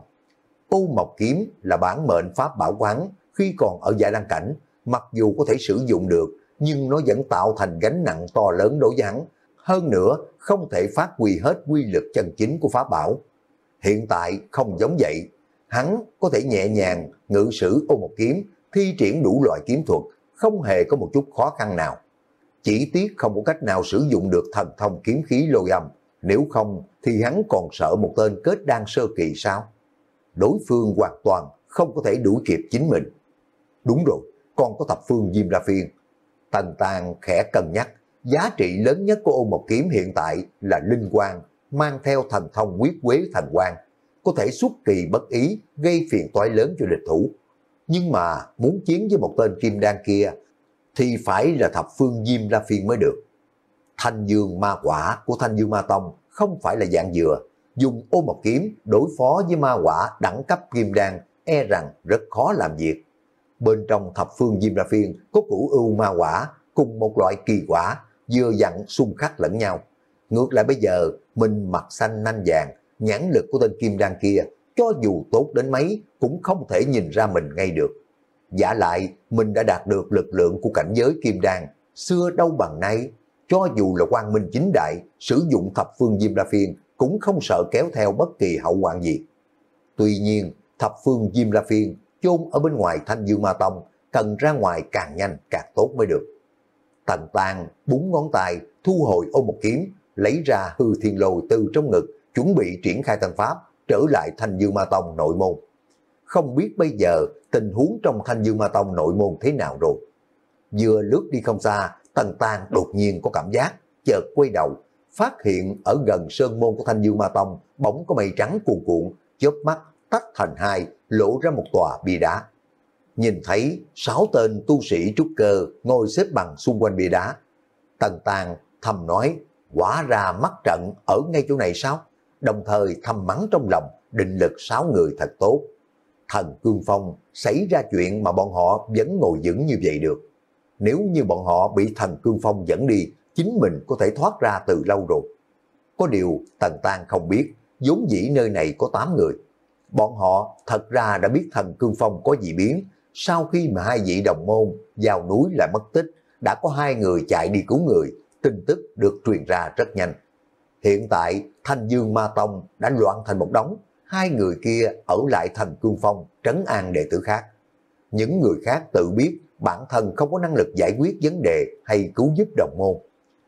Ô mộc kiếm là bản mệnh pháp bảo của hắn khi còn ở Giả Đăng cảnh, mặc dù có thể sử dụng được, nhưng nó vẫn tạo thành gánh nặng to lớn đối với hắn. Hơn nữa, không thể phát huy hết quy lực chân chính của pháp bảo. Hiện tại không giống vậy, hắn có thể nhẹ nhàng ngự sử ô mộc kiếm, thi triển đủ loại kiếm thuật, không hề có một chút khó khăn nào. Chỉ tiếc không có cách nào sử dụng được thần thông kiếm khí lôi âm, nếu không thì hắn còn sợ một tên kết đan sơ kỳ sao? Đối phương hoàn toàn không có thể đuổi kịp chính mình. Đúng rồi, còn có thập phương Diêm La Phiên. Tần Tang khẽ cân nhắc, giá trị lớn nhất của ô mộc kiếm hiện tại là linh quang, mang theo thần thông quyết quế thần quang, có thể xuất kỳ bất ý gây phiền toái lớn cho địch thủ. Nhưng mà muốn chiến với một tên kim đan kia thì phải là thập phương Diêm La Phiên mới được. Thanh Dương ma quả của Thanh Dương Ma Tông không phải là dạng dừa, dùng ô mộc kiếm đối phó với ma quả đẳng cấp kim đan e rằng rất khó làm việc. Bên trong thập phương Diêm La Phiên có cửu ưu ma quả cùng một loại kỳ quả, vừa dặn xung khắc lẫn nhau. Ngược lại bây giờ mình mặt xanh nanh vàng, nhãn lực của tên kim đan kia cho dù tốt đến mấy cũng không thể nhìn ra mình ngay được. Giả lại mình đã đạt được lực lượng của cảnh giới kim đan, xưa đâu bằng nay, cho dù là quang minh chính đại sử dụng thập phương Diêm La Phiên cũng không sợ kéo theo bất kỳ hậu hoạn gì. Tuy nhiên thập phương Diêm La Phiên chôn ở bên ngoài Thanh Dương Ma Tông, cần ra ngoài càng nhanh càng tốt mới được. Tần Tang búng ngón tay thu hồi ô mộc kiếm, lấy ra hư thiên lôi từ trong ngực, chuẩn bị triển khai tân pháp trở lại Thanh Dương Ma Tông nội môn. Không biết bây giờ tình huống trong Thanh Dương Ma Tông nội môn thế nào rồi. Vừa lướt đi không xa, Tần Tang đột nhiên có cảm giác, chợt quay đầu, phát hiện ở gần sơn môn của Thanh Dương Ma Tông bỗng có mây trắng cuồn cuộn, chớp mắt tách thành hai, lộ ra một tòa bia đá. Nhìn thấy sáu tên tu sĩ trúc cơ ngồi xếp bằng xung quanh bia đá. Tần Tang thầm nói, quả ra mắc trận ở ngay chỗ này sao? Đồng thời thầm mắng trong lòng, định lực sáu người thật tốt. Thần Cương Phong xảy ra chuyện mà bọn họ vẫn ngồi vững như vậy được. Nếu như bọn họ bị Thần Cương Phong dẫn đi, chính mình có thể thoát ra từ lâu rồi. Có điều Tần Tang không biết, vốn dĩ nơi này có tám người. Bọn họ thật ra đã biết Thần Cương Phong có dị biến. Sau khi mà hai vị đồng môn vào núi lại mất tích, đã có hai người chạy đi cứu người, tin tức được truyền ra rất nhanh. Hiện tại Thanh Dương Ma Tông đã loạn thành một đống, hai người kia ở lại Thần Cương Phong trấn an đệ tử khác. Những người khác tự biết bản thân không có năng lực giải quyết vấn đề hay cứu giúp đồng môn.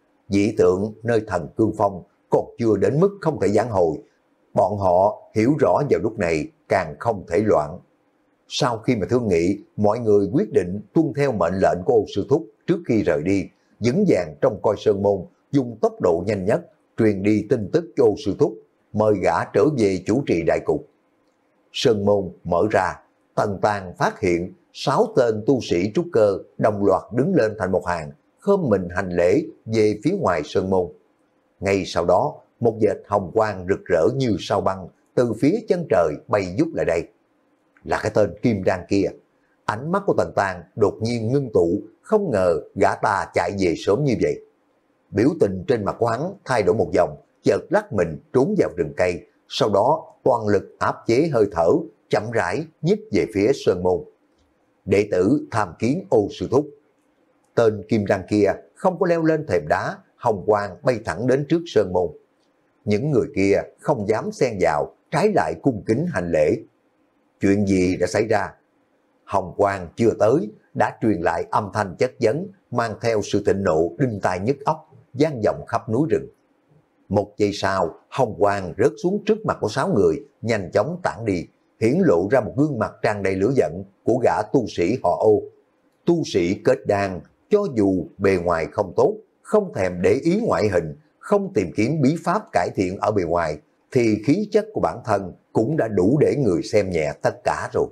Dị tượng nơi Thần Cương Phong còn chưa đến mức không thể vãn hồi. Bọn họ hiểu rõ vào lúc này càng không thể loạn. Sau khi mà thương nghị, mọi người quyết định tuân theo mệnh lệnh của Ô Sư Thúc trước khi rời đi, vững vàng trong coi sơn môn, dùng tốc độ nhanh nhất truyền đi tin tức cho Ô Sư Thúc, mời gã trở về chủ trì đại cục. Sơn môn mở ra, Tần Tang phát hiện sáu tên tu sĩ trúc cơ đồng loạt đứng lên thành một hàng, khom mình hành lễ về phía ngoài sơn môn. Ngay sau đó, một vệt hồng quang rực rỡ như sao băng từ phía chân trời bay vút lại đây. Là cái tên kim đan kia. Ánh mắt của Tần Tang đột nhiên ngưng tụ, không ngờ gã ta chạy về sớm như vậy. Biểu tình trên mặt của hắn thay đổi một vòng, chợt lắc mình trốn vào rừng cây, sau đó toàn lực áp chế hơi thở, chậm rãi nhích về phía sơn môn. Đệ tử tham kiến Ô Sư Thúc. Tên kim đan kia không có leo lên thềm đá, hồng quang bay thẳng đến trước sơn môn. Những người kia không dám xen vào, trái lại cung kính hành lễ. Chuyện gì đã xảy ra? Hồng quang chưa tới, đã truyền lại âm thanh chất vấn, mang theo sự thịnh nộ đinh tai nhức óc, vang vọng khắp núi rừng. Một giây sau, hồng quang rớt xuống trước mặt của sáu người, nhanh chóng tản đi, hiển lộ ra một gương mặt tràn đầy lửa giận của gã tu sĩ họ Ô. Tu sĩ kết đan, cho dù bề ngoài không tốt, không thèm để ý ngoại hình, không tìm kiếm bí pháp cải thiện ở bề ngoài, thì khí chất của bản thân cũng đã đủ để người xem nhẹ tất cả rồi.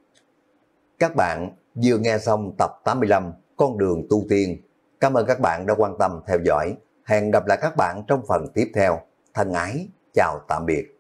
Các bạn vừa nghe xong tập tám mươi lăm Con đường tu tiên. Cảm ơn các bạn đã quan tâm theo dõi. Hẹn gặp lại các bạn trong phần tiếp theo. Thân ái, chào tạm biệt.